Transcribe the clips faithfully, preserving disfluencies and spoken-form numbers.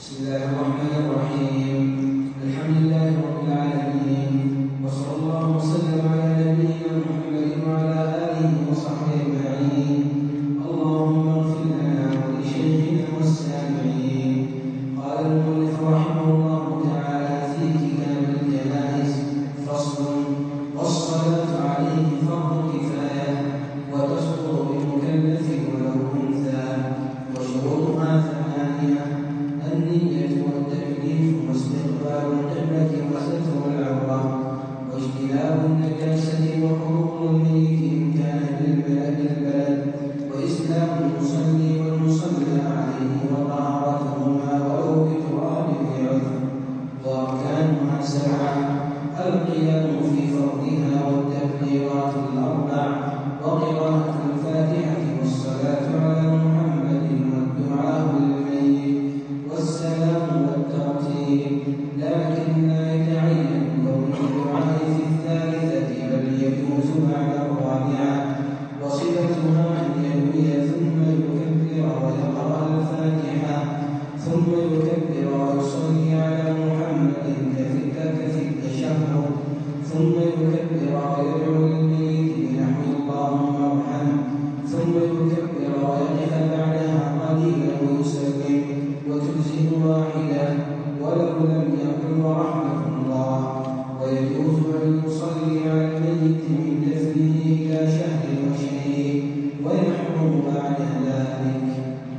بسم الله الرحمن الرحيم. الحمد لله رب العالمين، وصلى الله وسلم على نبينا محمد وعلى آله وصحبه أجمعين. اللهم اغفر لنا ولشيخنا والسامعين. قال المؤلف رحمه الله تعالى في كتاب الجنائز: فصل: والصلاة عليه فرض كفاية، وتسقط بمكلف ولو أنثى، وشروطها ثمانية: النية والتكليف واستقبال القبلة وستر العورة واجتناب النجاسة وحضور الميت إن كان بالبلد البلد وإسلام المصلي والمصلى عليه وطهارتهما ولو بتراب بعذر. وأركانها سبعة: القيام في فرضها والتكبيرات الأربع وقراءة الفاتحة والصلاة على محمد والدعاء للميت والسلام والترتيب، لكن لا يتعين كون الدعاء في الثالثة بل يجوز بعد الرابعة. وصفتها أن ينوي ثم يكبر ويقرأ الفاتحة ثم يكبر ويصلي على محمد كفي التشهد ثم يكبر ويدعو للميت بنحو اللهم ارحمه ثم يكبر ويقف بعدها قليلا ويسلم وتجزئ واحدة ولو لم يقل ورحمة الله. ويجوز أن يصلي على الميت من دفنه إلى شهر وشهيد ويحرم بعد ذلك.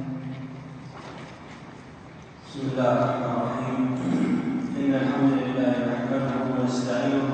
بسم الله الرحمن الرحيم. إن الحمد لله نحمده ونستعينه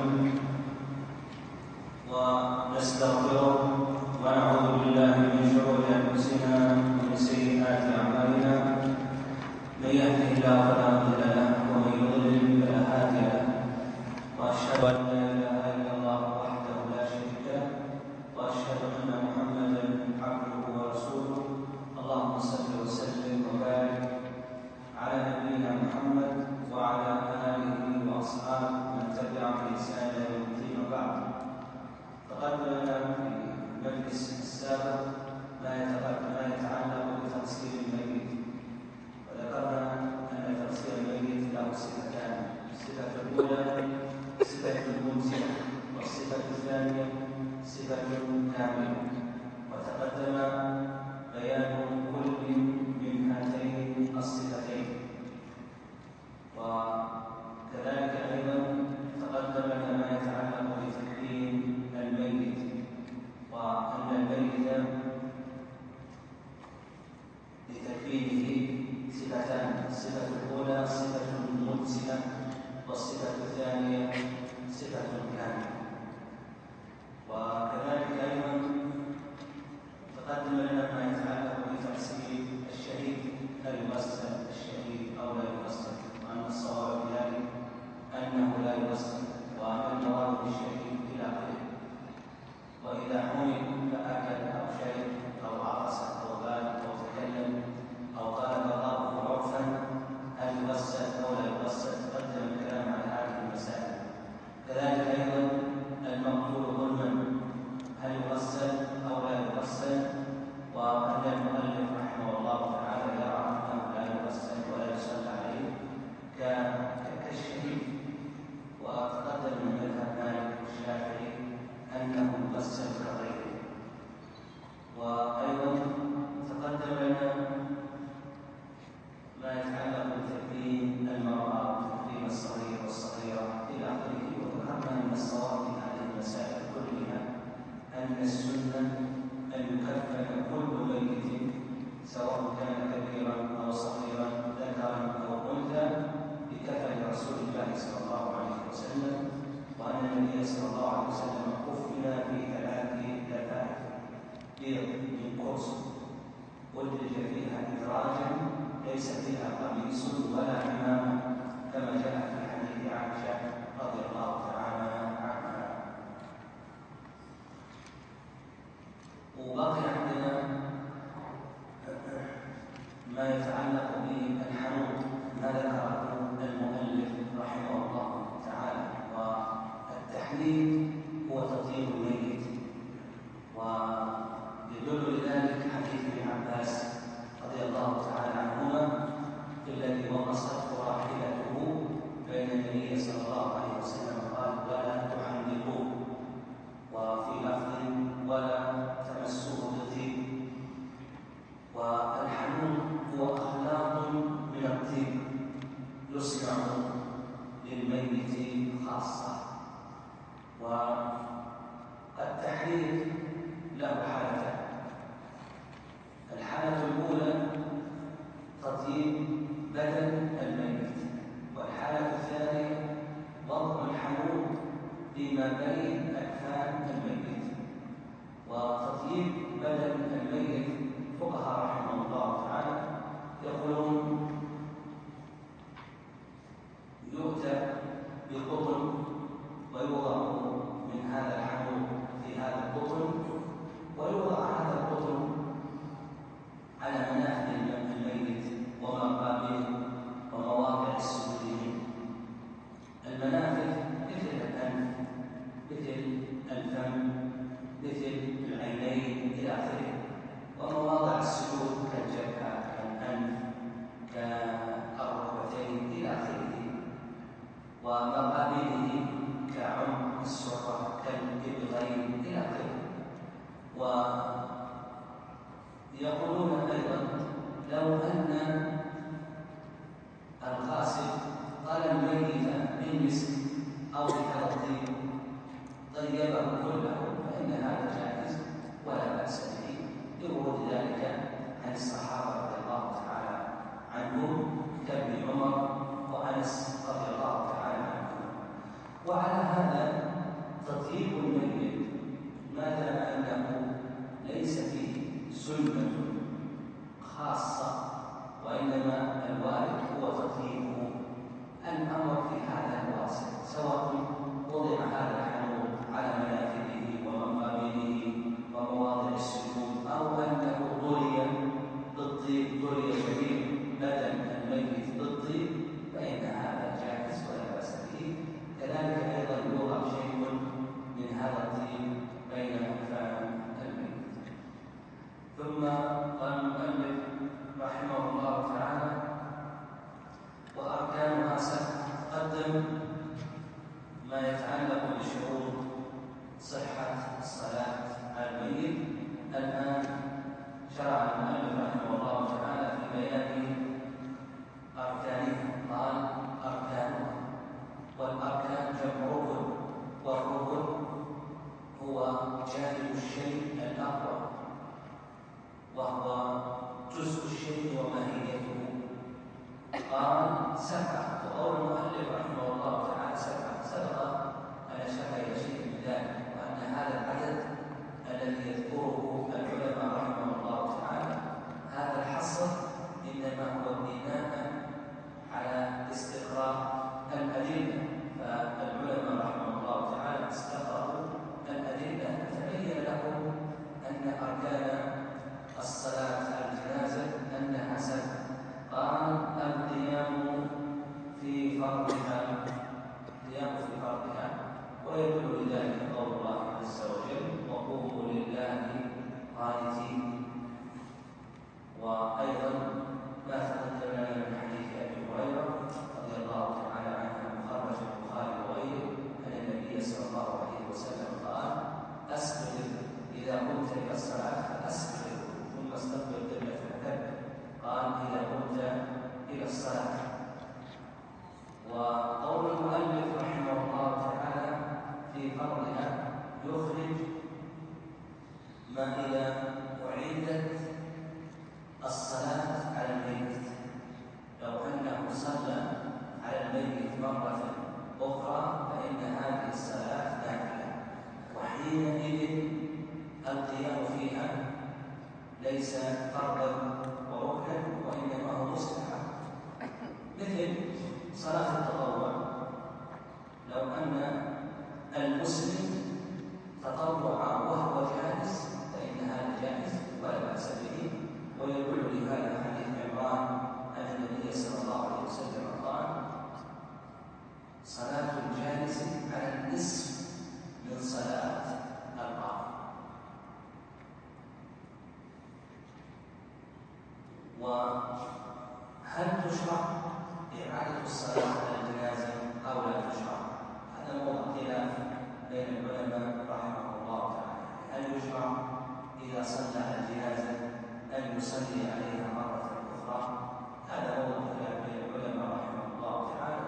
ونستغفره ونعوذ بالله من شرور أنفسنا ومن سيئات أعمالنا. من يهده الله فلا مضل له ومن يضلل فلا هادي له. وأشهد أن لا إله إلا الله وحده لا شريك له وأشهد أن محمدا عبده ورسوله. اللهم صل وسلم وبارك على نبينا محمد وعلى آله وأصحابه من تبعهم بإحسان إلى يوم الدين. وبعد، تقدم لنا في المجلس السابق ما يتعلق بتغسيل الميت، وذكرنا أن تغسيل الميت له صفتان: الصفة الأولى صفة ممسكة، والصفة الثانية صفة كاملة. وتقدم بيان كل من هاتين الصفتين. وكذلك أيضا تقدم لنا ما يتعلق بتكريم الميت، وأن الميت لتكريمه صفتان: الصفة الأولى صفة مجزئة، والصفة الثانية صفة كاملة. وكذلك أيضا تقدم لنا ما يتعلق بتغسيل الشهيد: هل يغسل الشهيد أو لا يغسل؟ وأن الصواب في ذلك أنه لا يغسل، وأما المراد بالشهيد إلى آخره. وإذا حمل فأكل أو شرب أو عطس أو بال أو تكلم أو قال بغاضه عرفا، هل يغسل أو لا يغسل؟ تقدم الكلام على هذه المسائل. كذلك أيضا وقصته راحلته، فإن النبي صلى الله عليه وسلم قال: ولا تحنقوه، وفي لفظ: ولا تمسوه بالطيب. والحنوط هو أخلاق من الطيب يصنع للميت خاصة. والتحريك له حالتان: الحالة الأولى تطيب بدن الميت، والحالة الثانية وضع الحنوط فيما بين أكفان الميت. وتطيب بدن الميت فقهاء رحمه الله تعالى يقولون يؤتى بقطن ويوضع من هذا الحنوط في هذا القطن، ويوضع هذا القطن على منافذ الميت ومقابله ومواقع السجود منه. المنافذ مثل الأنف، مثل الفم، مثل العينين إلى آخره، ومواضع السجود كالجبهة، كالأنف، كالركبتين إلى آخره، ومقابله كعمق السرة، كالإبغين إلى آخره. ويقولون أيضا لو أن الغاسل قال الميت بالمسك أو بهذا الطيب طيبه كله فإن هذا جائز ولا بأس به، لورود ذلك عن الصحابة رضي الله تعالى عنهم كابن عمر وأنس رضي الله تعالى عنهم. وعلى هذا تطيب الميت ما دام أنه ليس فيه سنة خاصة وإنما الوارد هو تطيبه، الأمر في هذا واسع، سواء وضع هذا الحنوط على منافذه ومقابله ومواضع السجود، أو أنه ضري بالطيب، ضري جميع بدن الميت بالطيب، فإن هذا جائز ولا بأس به. كذلك أيضا يوضع شيء من هذا الطيب بين أكفان الميت. ثم قال المؤلف رحمه الله تعالى: وأركانها سبعة. قدم ما يتعلق بشروط صحة الصلاة على الميت. الآن شرع المؤلف رحمه الله تعالى في بيان أركانها. قال: أركانها، والأركان جمع ركن، والركن هو جانب الشيء الأقوى، وهو جزء الشيء وماهيته. قال: سبعة. وقول المؤلف رحمه الله تعالى سبعة سبق أن أشار إلى شيء من ذلك، وأن هذا العدد الذي يذكره العلماء رحمه الله تعالى هذا الحصر إنما هو بناء على استقراء الأدلة. فالعلماء رحمه الله تعالى استقرأوا الأدلة فتبين لهم أن أركان الصلاة على الجنازة أنها سبعة. قال: القيام في فرضها، القيام في فرضها، ويدل لذلك قول الله عز وجل: وقوموا لله قانتين. وأيضا ما تقدم لنا من حديث أبي هريرة رضي الله تعالى عنه خرج البخاري وغيره أن النبي صلى الله عليه وسلم قال: أسبغ إذا قمت إلى الصلاة فأسبغ ثم استقبل قبلة فكبر. قال: إذا قمت إلى الصلاة. وقول المؤلف رحمه الله تعالى في فرضها يخرج ما إذا أعيدت الصلاة على الميت، لو أنه صلى على الميت مرة أخرى فإن هذه الصلاة نافلة، وحينئذ القيام فيها ليس فرضا وركنا وإنما هو مستحب. مثل صلاة التطوع، لو أن المسلم تطوع وهو جالس فإن هذا جائز ولا بأس به. ويدل لهذا حديث عمران أن النبي صلى الله عليه وسلم قال: صلاة الجالس على النصف من صلاة القائم. وهل تشرع إعادة الصلاة على الجنازة أو لا تشرع. هذا موضع خلاف بين العلماء رحمه الله تعالى. هل يشرع إذا صلى على الجنازة أن يصلي عليها مرة أخرى؟ هذا موضع خلاف بين العلماء رحمه الله تعالى.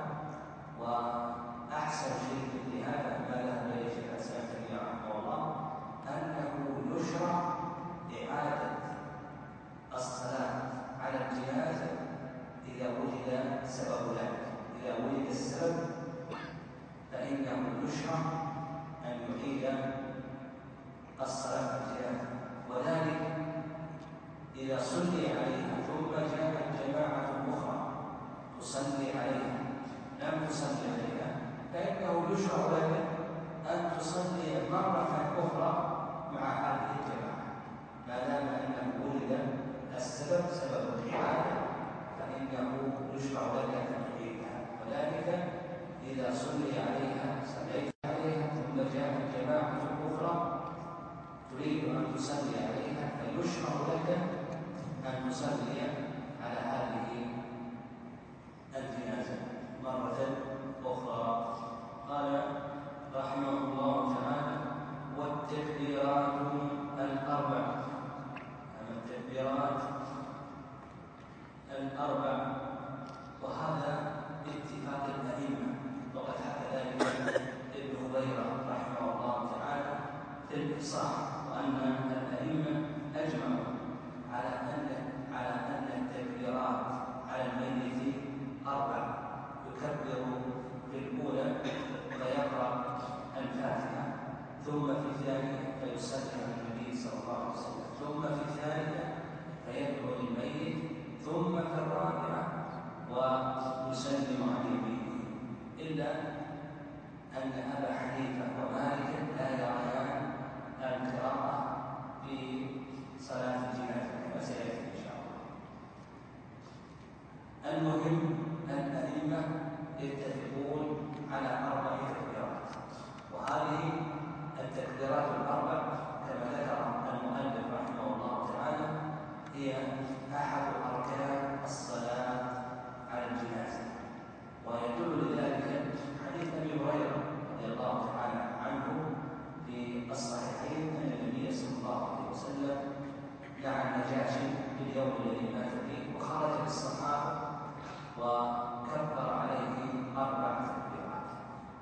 وأحسن شيء في هذا ما ذهب إليه شيخ الإسلام تيمية رحمه الله أنه يشرع إعادة الصلاة على الجنازة إذا وجد سبب ذلك. إذا وجد السبب فإنه يشرع أن يعيد الصلاة على الجنازة، وذلك إذا صلي عليها ثم جاءت جماعة أخرى تصلي عليها لم تصلي عليها فإنه يشرع لك أن تصلي مرة أخرى مع هذه الجماعة ما دام أنه وجد السبب سبب الإعادة، فإنه يشرع لك أن تعيدها. وذلك إذا صلي عليها صليت عليها ثم جاءت جماعة أخرى تريد أن تصلي عليها فيشرع لك أن تصلي على هذه الجنازة مرة أخرى. قال رحمه الله تعالى: والتكبيرات الأربع. أما التكبيرات الأربع وهذا باتفاق الأئمة، وقد حكى ذلك ابن هبيرة رحمه الله تعالى في الإفصاح، وأن الأئمة أجمعوا على أن على أن التكبيرات على الميت أربع: يكبر في الأولى فيقرأ الفاتحة، ثم في الثانية فيسلم على النبي صلى الله عليه وسلم، ثم في الثالثة فيدعو للميت، ثم في الرابعة ويسلم عن يمينه. إلا أن أبا حنيفة ومالك لا يريان القراءة في صلاة الجنازة كما سيأتي إن شاء الله. المهم الأئمة يتفقون على أربع تكبيرات، وهذه التكبيرات الأربع كما ذكر المؤلف رحمه الله تعالى هي أحد أركان الصلاة على الجنازة. ويدل لذلك حديث أبي هريرة رضي الله تعالى عنه في الصحيحين أن النبي صلى الله عليه وسلم دعا النجاشي في اليوم الذي مات فيه وخرج بالصحابة وكبر عليه أربع تكبيرات.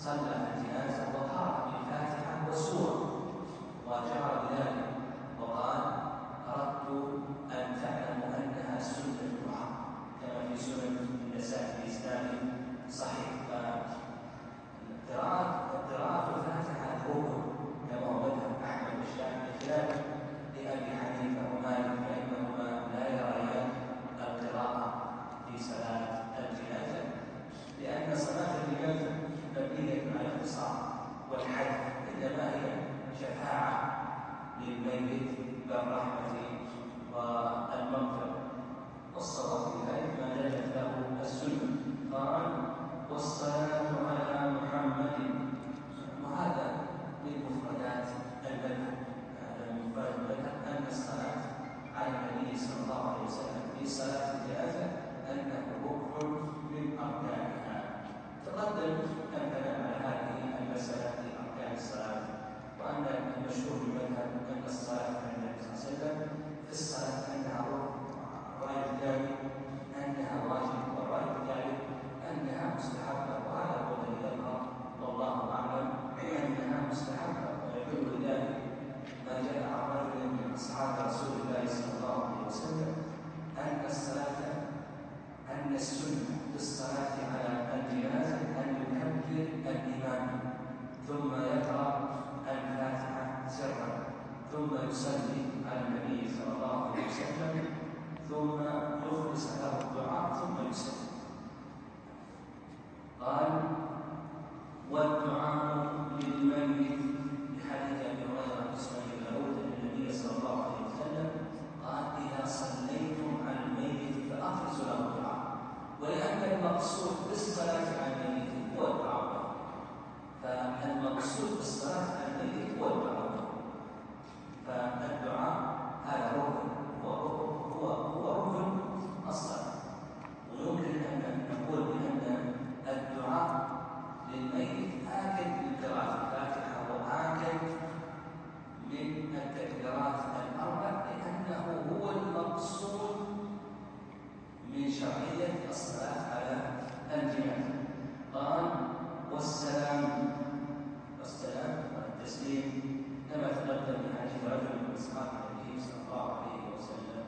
صلى الجنازة وقرأ بالفاتحة وسورة وجهر بذلك وقال: أردت أن تعلموا أنها سنة الدعاء كما في سنن النسائي بإسناد صحيح. فقراءة قراءة الفاتحة ركن كما هو مذهب أحمد والشافعي بخلاف لأبي حنيفة ومالك فإنهما لا يريان القراءة في صلاة الجنازة، لأن صلاة الجنازة مبنية على الاختصار والحذف، إنما هي شفاعة للميت بالرحمة والمغفرة، والصواب في ذلك ما دلت له السنة. قال: والصلاة على محمد، وهذا من مفردات المذهب. هذا من مفردات المذهب أن الصلاة على النبي صلى الله عليه وسلم في صلاة الجنازة أنه ركن من أركانها. تقدم أن كلام على هذه المسألة في أركان الصلاة، وأن المشهور بالمذهب أن الصلاة على النبي صلى الله عليه وسلم في الصلاة أنها ركن، الرأي الثاني أنها واجب، والرأي الثالث أنها مستحبة، وهذا هو الذي يظهر والله أعلم أنها مستحبة. ويدل لذلك ما جاء عن رجل من أصحاب رسول الله صلى الله عليه وسلم أن الصلاة أن السنة في الصلاة على الجنازة أن يكبر الإمام ثم يقرأ الفاتحة سرا ثم يصلي على النبي صلى الله عليه وسلم ثم يخلص له الدعاء ثم يسلم. قال: والدعاء للميت بحديث ابي هريره في سنن داود ان النبي صلى الله عليه وسلم قال: اذا صليتم على الميت فافرزوا له الدعاء، ولان المقصود بالصلاه على الميت هو الدعاء، فالمقصود بالصلاه على الميت هو الدعاء، فالدعاء هذا ركن، هو هو هو ركن الصلاه. ويمكن ان نقول بان الدعاء للميت آكد من قراءة الفاتحة وآكد من التكبيرات الأربع، لأنه هو المقصود من شرعية الصلاة على الجنازة. قال: والسلام، والسلام والتسليم كما تقدم من حديث رجل من أصحاب النبي صلى الله عليه وسلم.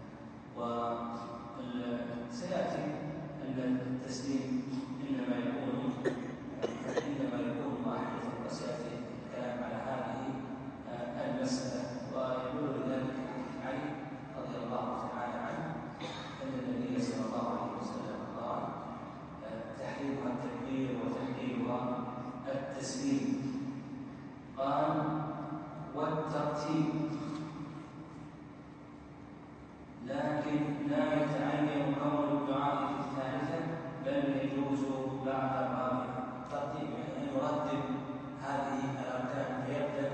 وسيأتي أن التسليم إنما يكون إنما يكون واحدا، وسيأتي الكلام على هذه المسألة. ويقول لذلك علي رضي الله تعالى عنه أن النبي صلى الله عليه وسلم قال: تحريمها التكبير وتحريمها التسليم. قال: والترتيب، لكن لا يتعين كون الدعاء في الثالثة بل يجوز بعد الرابعة. ترتيب يعني أن يرتب هذه الأركان، فيبدأ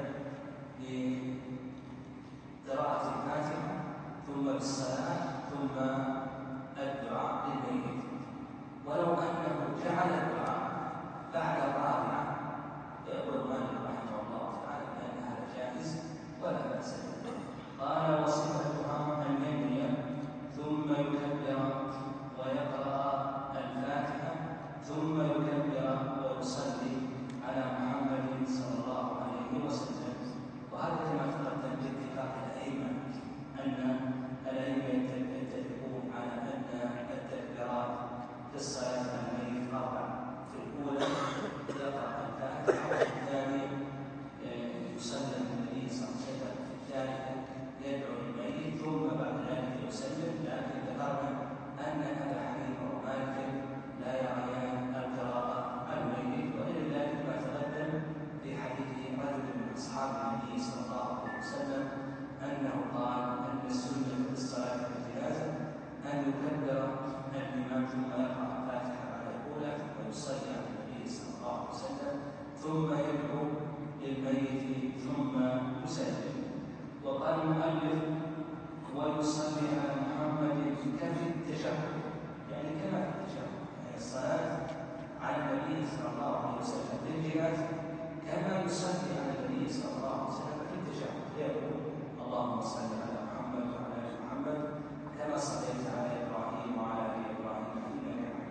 بقراءة الفاتحة ثم بالصلاة ثم الدعاء للميت، ولو أنه جعل الدعاء بعد الرابعة يقول مالك رحمه الله تعالى بأن هذا جائز ولا بأس به. قال: وصفتها أن ينوي ثم يكبر ويقرأ الفاتحة ثم يكبر ويصلي على محمد صلى الله عليه وسلم. وهذا كما تقدم باتفاق الأئمة أن الأئمة يتفقون على أن التكبيرات في الصلاة على الميت أربع: في الأولى يقرأ الفاتحة، وفي الثانية يسلم النبي صلى الله عليه وسلم، في الثالثة يدعو الميت ثم بعد ذلك يسلم. لكن ذكرنا أن أبا حنيفة ومالك لا يريان القراءة على الميت، ولذلك ما تقدم في حديث رجل من أصحاب النبي صلى الله عليه وسلم أنه قال أن السنة في الصلاة في الجنازة أن يكبر الإمام ثم يقرأ الفاتحة بعد الأولى ثم يصلي على النبي صلى الله عليه وسلم ثم يدعو للميت ثم يسلم. وقال المؤلف: ويصلي على محمد كفي التشهد، يعني كما في التشهد، يعني الصلاة على النبي صلى الله عليه وسلم في الجنازة كما يصلي على النبي صلى الله عليه وسلم في التشهد، يقول: اللهم صل على محمد وعلى آل محمد كما صليت على إبراهيم وعلى آل إبراهيم إنك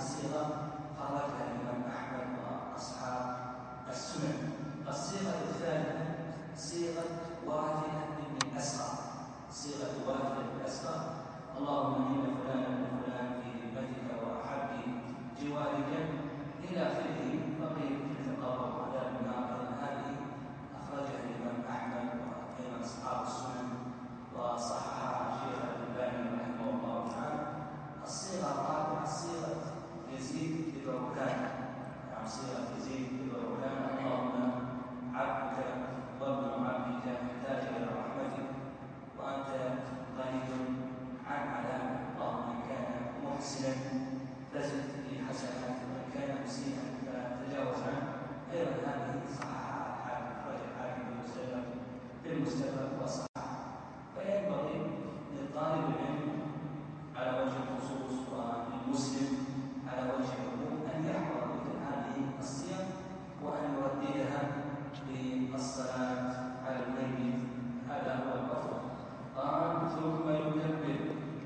الصيغة خرجها الإمام أحمد وأصحاب السنن. الصيغة الثالثة صيغة واثلة بن الأسقى. صيغة واثلة بن الأسقى: اللهم إن فلانا بن فلان في ذمتك وأحب جوارك إلى آخره فقيل يتقرب عذاب النار. هذه أخرجها الإمام أحمد وأيضا أصحاب السنن وصححها الشيخ الألباني رحمه الله تعالى. الصيغة الرابعة صيغة يزيد بن ركان، يعني صيغة يزيد بن ركان: اللهم عبدك وابن عبدك يحتاج إلى رحمتك وأنت غني عن عذابك، اللهم إن كان محسنا فزد في حسناته وإن كان مسيئا فتجاوز عنه. أيضا هذه صححها الحاكم، أخرج الحاكم في المستدرك وصححها. فينبغي لطالب العلم على وجه الخصوص وللمسلم على وجه العموم أن يحفظ مثل هذه الصيغ وأن يرددها للصلاة على الميت. هذا هو الأفضل. قال: ثم يكبر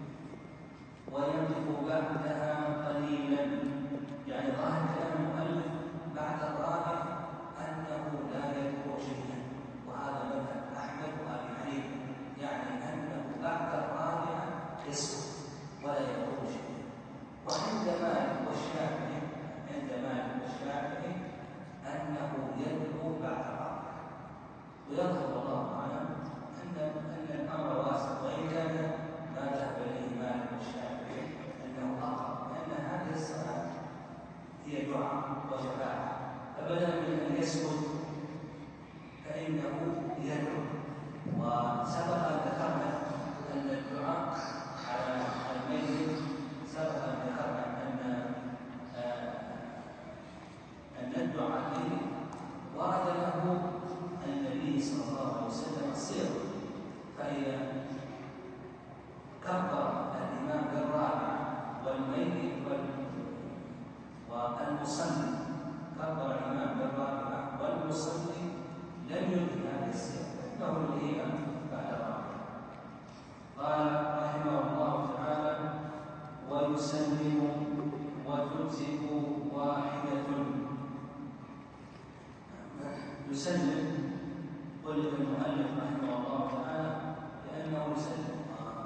ويقف بعدها قليلا. يعني ظاهر كلام المؤلف بعد الرابع أنه لا يذكر شيئا، وهذا مذهب أحمد وأبي حنيفة، يعني أنه بعد الرابع يسكت ولا يقول شيئا. وعند مالك والشافعي عند مالك والشافعي أنه يدعو بعد الرابع. ويظهر والله أعلم أن أن الأمر واسع، وإن كان ما ذهب إليه مالك والشافعي أنه أقرب، لأن هذه الصلاة هي دعاء وشفاعة، فبدلا من أن يسكت فإنه يدعو. وسبق أن ذكرنا أن الدعاء على الميت سبق أن ذكرنا أن أن الدعاء عليه ورد له النبي صلى الله عليه وسلم الصيغة. فإذا كبر الإمام بالرابع والميت والمصلي، كبر الإمام بالرابع والمصلي لم يدرك هذه الصيغة فإنه يلغيها بعد الرابع. قال رحمه الله تعالى: ويسلم وتجزئ واحدة. يسلم قل المؤلف رحمه الله تعالى لأنه يسلم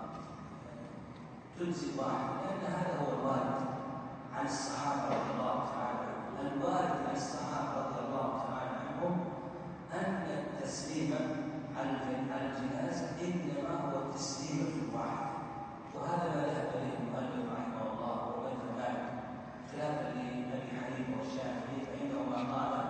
تجزئ واحدة، لأن هذا هو الوارد عن الصحابة رضي الله تعالى عنهم. الوارد عن الصحابة رضي الله تعالى عنهم أن التسليم على الجنازة إنما هو التسليم في الواحد، وهذا ما ذهب إليه المؤلف رحمه الله ومذهب مالك، خلافا لأبي حنيفة والشافعي فإنهما قال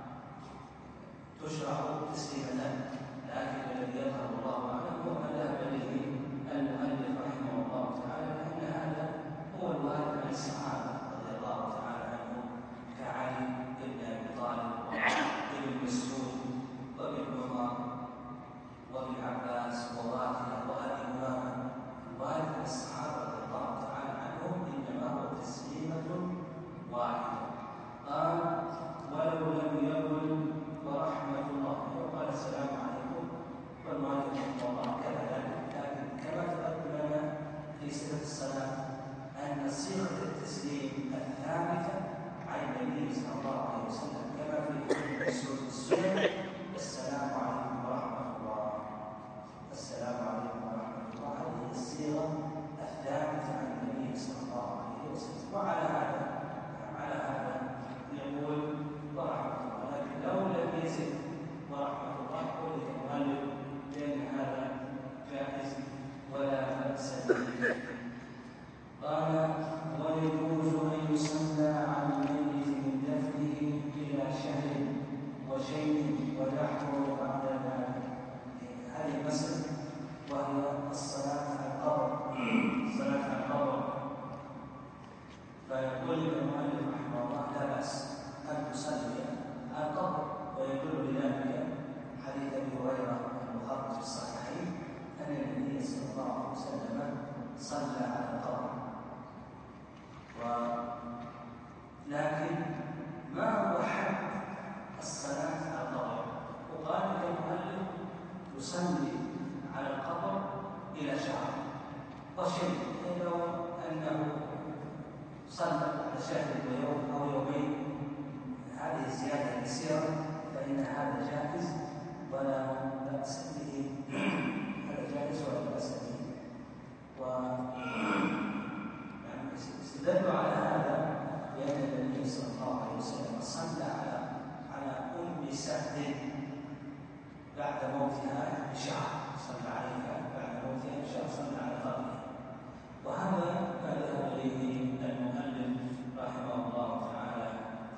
تشرع تسليمتان، لكن الذي يظهر الله أعلم هو ما ذهب إليه المؤلف رحمه الله تعالى، لأن هذا هو الوارد عن الصحابة رضي الله تعالى عنهم كعلي بن أبي طالب وابن مسعود وابن عمر وابن عباس وواثلة وأبي أمامة. الوارد عن الصحابة رضي الله تعالى عنهم إنما هو تسليمة واحدة. قال: ولو لم يقل ورحمة الله وقال السلام عليكم والمؤلف رحمه الله كذلك، لكن كما تقدم لنا في صفة الصلاة أن صيغة التسليم الثابتة عن النبي صلى الله عليه وسلم كما في السنن: السلام عليكم ورحمة الله، السلام عليكم ورحمة الله. هذه الصيغة الثابتة عن النبي صلى الله عليه وسلم. وعلى هذا على هذا يقول ورحمة الله، لكن لو لم يزد ورحمة الله قل المؤلف لأن هذا جائز ولا بأس به. قال: ويجوز أن يصلى على الميت من دفنه إلى شهر وشيء ويحضر بعد ذلك. هذه المسألة وهي الصلاة على القبر. الصلاة على القبر، فيقول المؤلف رحمه الله لا بأس أن تصلي على القبر، ويدل لذلك حديث أبي هريرة المخرج في الصحيحين أن النبي صلى الله عليه وسلم صلى على القبر. ولكن ما هو حد الصلاة على القبر؟ وقال المؤلف يصلي على القبر إلى شهر وشيء، لو أنه صلى على شاهد ويوم أو يومين هذه الزيادة اليسيرة فإن هذا جائز ولا بأس به. هذا جائز ولا بأس به. و استدلوا على هذا بأن النبي صلى الله عليه وسلم صلى على على أم سعد بعد موتها بشهر، صلى عليها بعد موتها بشهر، صلى على قبرها. وهذا ما ذهب إليه المؤلف رحمه الله تعالى.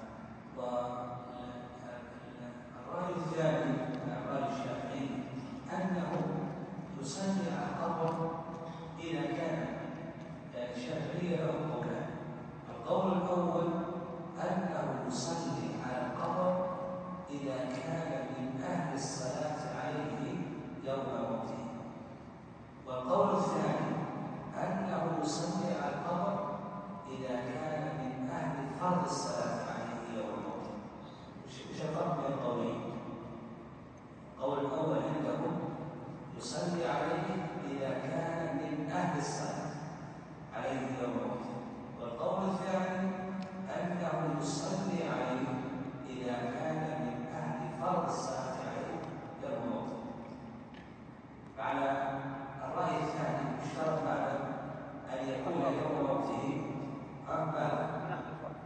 والرأي الثاني من الرأي الشافعي أنه يصلي على القبر إذا كان الشافعي له قولان. القول الأول أنه يصلي على القبر إذا كان من أهل الصلاة عليه يوم موته. والقول الثاني أنه يصلي على القبر إذا كان من أهل فرض الصلاة عليه يوم موته. وش الفرق بين القولين؟ القول الأول عندهم يصلي عليه إذا كان من أهل الصلاة عليه يوم موته. والقول الثاني أنه يصلي عليه إذا كان من أهل فرض الصلاة عليه يوم موته. فعلى الرأي الثاني يشترط ماذا؟ أن يكون يوم موته ماذا؟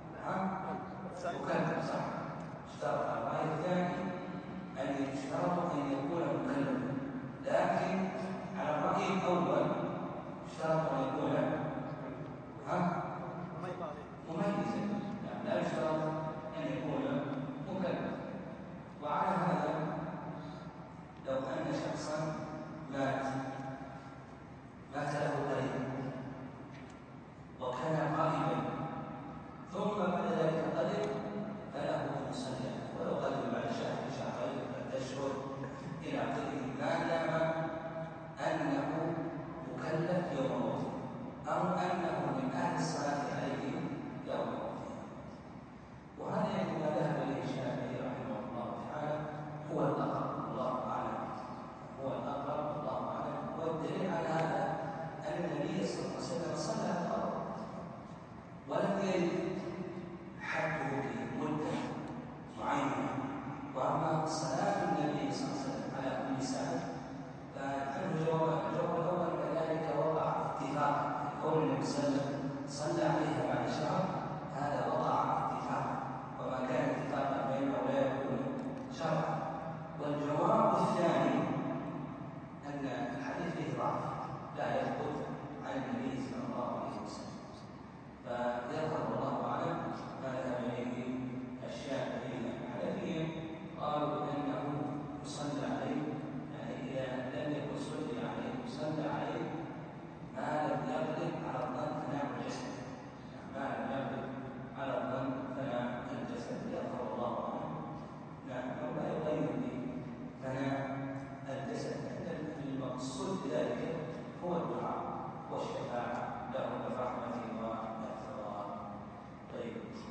مكلف، صح؟ اشترط على الرأي الثاني أن يشترط أن يكون مكلفا، لكن على الرأي الأول اشترط أن يكون ها؟ مميزا، يعني لا يشترط أن يكون مكلفا. وعلى هذا لو أن شخصا مات مات له قريب وكان قائما ثم بعد ذلك قدم فله أن يصلي ولو قدم بعد شهر شهرين ثلاثة أشهر إلى آخره ما دام أنه مكلف يوم موته أو أنه من أهل الصلاة عليه يوم موته. وهذا يعني ما ذهب إليه الشافعي رحمه الله تعالى هو الأقرب، الله أعلم، هو الأقرب الله أعلم. والدليل على هذا أن النبي صلى الله عليه وسلم صلى على القبر ولم يرد حده بمدة معينة. وأما صلاة النبي صلى الله عليه وسلم على أم سعد فعنه جواب الجواب الأول كذلك وقع اتفاقا. قول النبي صلى الله عليه وسلم صلى عليها بعد شهر هذا وقع اتفاقا، وما كان اتفاقا بينه ولا يكون شرعا. والجواب الثاني أن الحديث فيه ضعف لا يثبت عن النبي صلى الله عليه وسلم. فيظهر والله أعلم ما ذهب إليه الشافعي. الحنفية قالوا بأنه يصلى عليه، يعني إذا لم يكن صلي عليه يصلى عليه ما لم يغلب على الظن ثناء الجسد، ما لم يغلب على الظن ثناء الجسد. يظهر الله أعلم نعم لا يغير بثناء الجسد. المقصود بذلك هو الدعاء والشفاعة له بالرحمة والثواب. طيب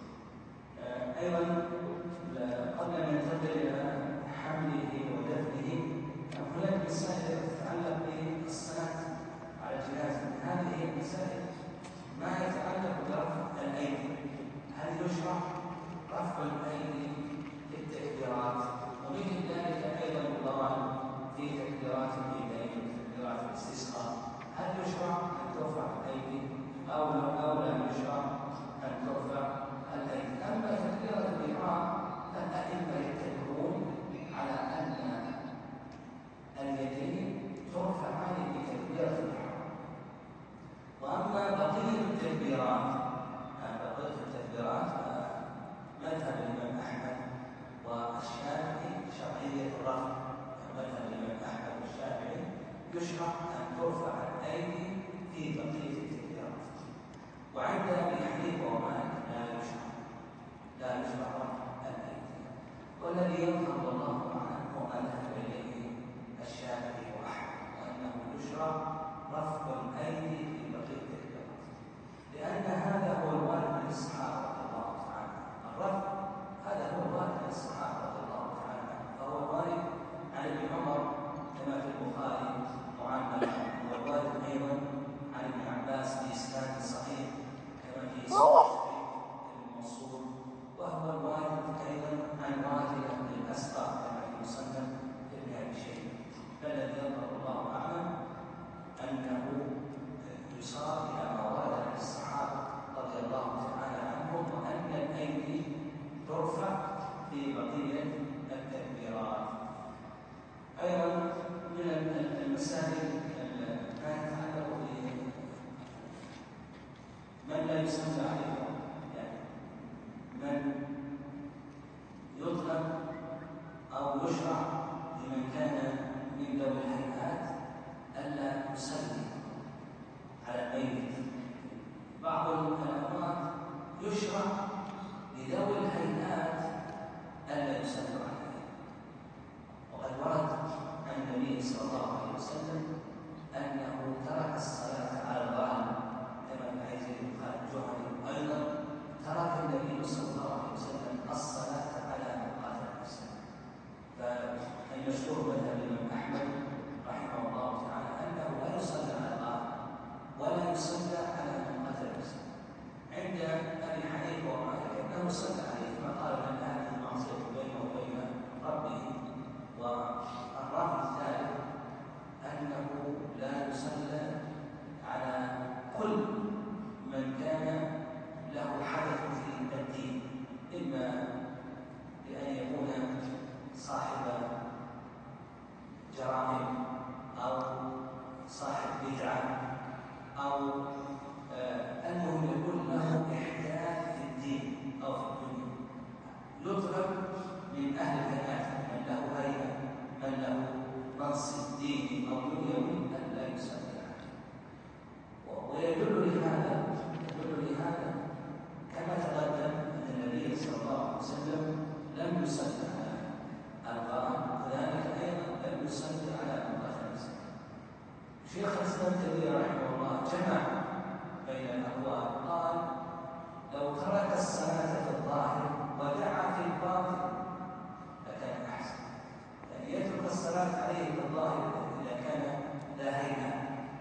آه أيضا قبل أن ننتقل إلى حمله ودفنه هناك مسائل تتعلق بالصلاة على الجنازة. هذه هي المسائل ما يتعلق برفع الأيدي. هل يشرع رفع الأيدي في التكبيرات؟ ومن ذلك أيضا الضوابط في تكبيرات الإيدين وتكبيرات الاستسقاء. هل يشرع أن ترفع الأيدي أو أو لا يشرع أن ترفع الأيدي؟ أما تكبيرة الإحرام فالأئمة يتفقون على أن اليدين ترفعان بتكبيرة الإحرام. وأما بقية التكبيرات بقية التكبيرات مذهب الإمام أحمد والشافعي شرعية الرفع. مذهب الإمام أحمد والشافعي يشرع أن ترفع الأيدي في بقية التكبيرات. وعند أبي حنيفة ومالك لا يشرع لا يشرع رفع الأيدي. والذي يظهر والله أعلم هو ما ذهب إليه الشافعي وأحمد وأنه يشرع رفع الأيدي في بقية التكبيرات، لأن هذا هو الوارد عن الصحابة رضي الله تعالى. الرفع هذا هو الوارد عن الصحابة رضي الله تعالى، فهو الوارد عن ابن عمر كما في البخاري وعن ترفع في بقية التكبيرات. أيضا من المسائل ما يتعلق بمن لا يصلى عليه، يعني من يطلب أو يشرع لمن كان من ذوي الهيئات ألا يصلي على الميت. بعض الأمراض يشرع لذوي الهيئات ألا يصلوا عليه، وقد ورد عن النبي صلى الله عليه وسلم أنه ترك الصلاة على الظالم، كما في حديث البخاري الجهني أيضا ترك النبي صلى الله عليه وسلم الصلاة على من قاتل نفسه. فالمشهور مذهب الإمام أحمد رحمه الله تعالى أنه لا يصلى على الظالم ولا يصلى على من قتل نفسه. عند أبي حنيفة ومالك أنه صلى عليه، كما قال أن هذه المعصية بينه وبين ربه. والرأي الثالث أنه لا يصلى على كل من كان له حدث في الدين، إما بأن يكون صاحب جرائم أو صاحب بدعة أو أنه يكون له إحداث في الدين أو في الدنيا. يطلب من أهل الهيئات من له هيئة من له منصب ديني أو دنيوي أن لا يصلي عليه. ويدل لهذا يدل لهذا كما تقدم أن النبي صلى الله عليه وسلم لم يصلي على الغائب، وكذلك أيضا لم يصلي على من قتل نفسه. شيخ الإسلام ابن تيمية رحمه الله جمع بين الأقوال، قال لو ترك الصلاة في الظاهر ودعا في الباطن لكان أحسن، يعني يترك الصلاة عليه في الظاهر إذا كان لا هيئة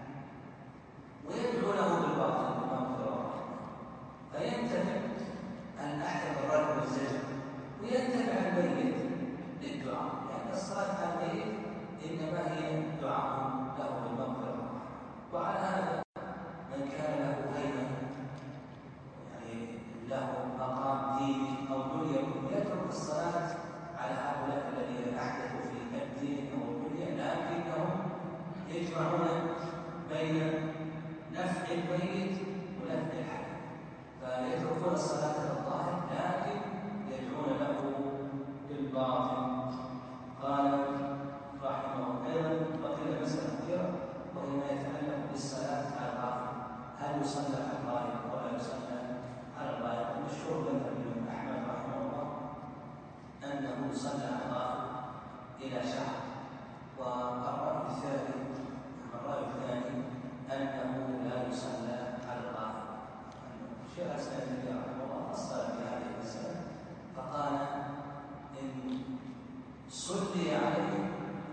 ويدعو له بالباطن بالمغفرة، فينتفع الأحكام الرد والزجر وينتفع الميت للدعاء، لأن الصلاة على الميت إنما هي دعاء له بالمغفرة. وعلى هذا من كان له هيئة يعني له مقام ديني أو دنيوي يترك الصلاة على هؤلاء الذين أحدثوا في الدين أو الدنيا، لكنهم يجمعون بين نفع الميت ونفع الحي، فيتركون الصلاة في الظاهر لكن يدعون له بالباطن. قال رحمه الله أيضا بقي مسألة كثيرة وهي ما يتعلق بالصلاة على الغائب، هل يصلى على الغائب ولا يصلى على الغائب؟ المشهور مذهب الإمام أحمد رحمه الله أنه يصلى على الغائب إلى شهر. والرأي الثاني الرأي الثاني أنه لا يصلى على الغائب. الشيخ الإسلام رحمه الله أصل في هذه المسألة فقال إن صلي عليه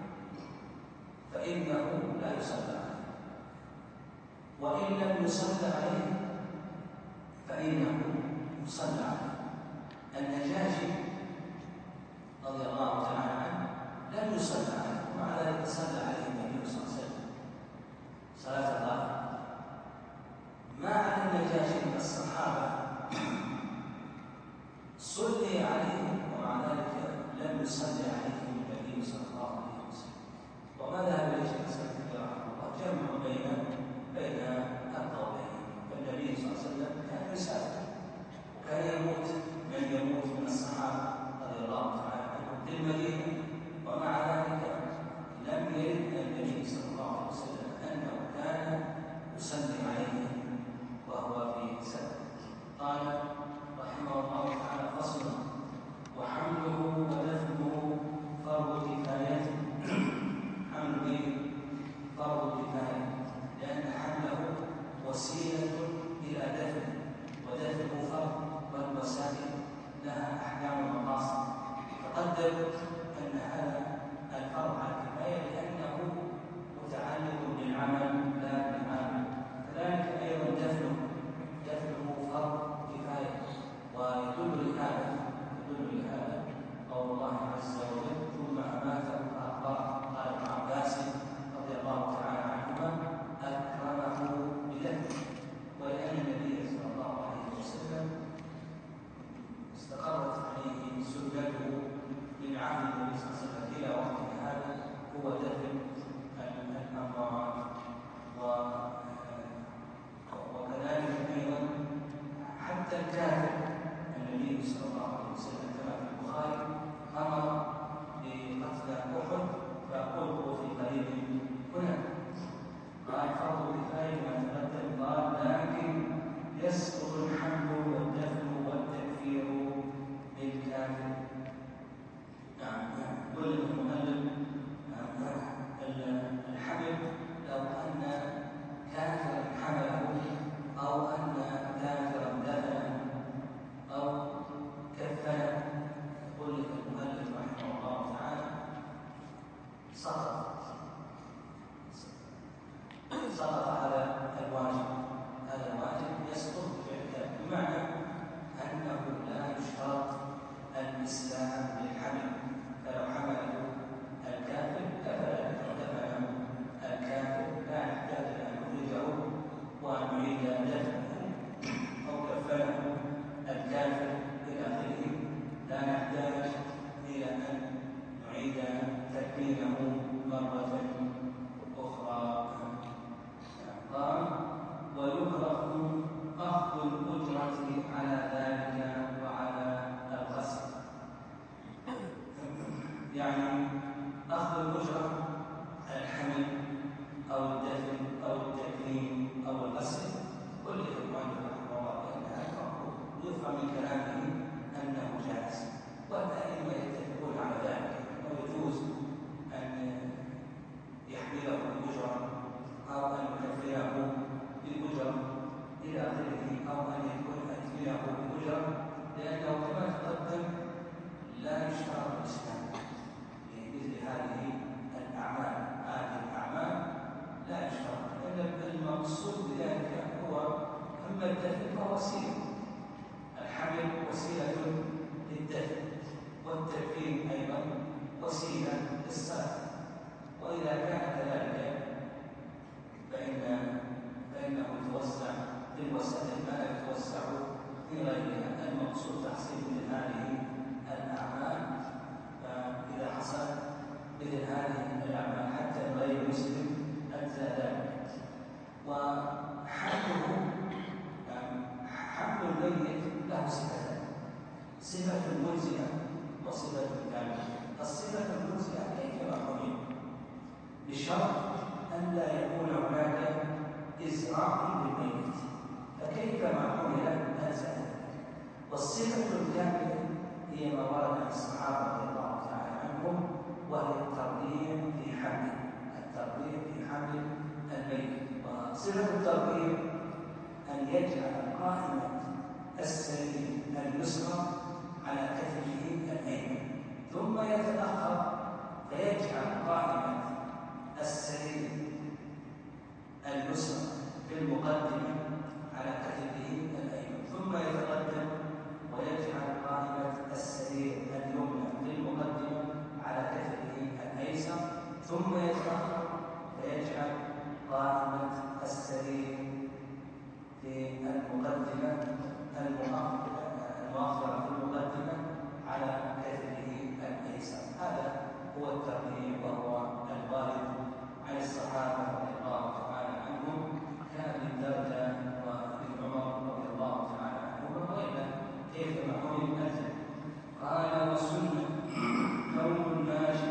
فإنه لا يصلى عليه، وإن لم يصلى عليه فإنه يصلى عليه. النجاشي رضي الله تعالى عنه لم يصلى عليه، ومع ذلك صلى عليه النبي صلى الله عليه وسلم صلاة الغائب. ما على النجاشي من الصحابة صلي عليه ومع ذلك لم يصلي عليه النبي صلى الله عليه وسلم. وماذا إليه شيخ الإسلام رحمه الله؟ جمع بين بين القولين. فالنبي صلى الله عليه وسلم كان يسافر وكان يموت من يموت من الصحابة والصفة الكاملة هي ما ورد عن الصحابة رضي الله تعالى عنهم، وهي الترغيب في حمل الترغيب في حمل الميت. وصفة الترغيب أن يجعل قائمة السرير اليسرى على كتفه الأيمن، ثم يتأخر فيجعل قائمة السرير اليسرى في المقدمة على كتفه الأيمن، ثم يتقدم ويجعل قائمة السرير اليمنى في المقدمة على كتفه الأيسر، ثم يتأخر فيجعل قائمة السرير في المقدمة المؤخرة في المقدمة على كتفه الأيسر. هذا هو الترغيب وهو الوارد عن الصحابة رضي الله تعالى عنهم كابن الدرداء وابن عمر رضي الله تعالى عنهما. وإلا كيف معهم الأجل؟ قال: والسنة كون الماشي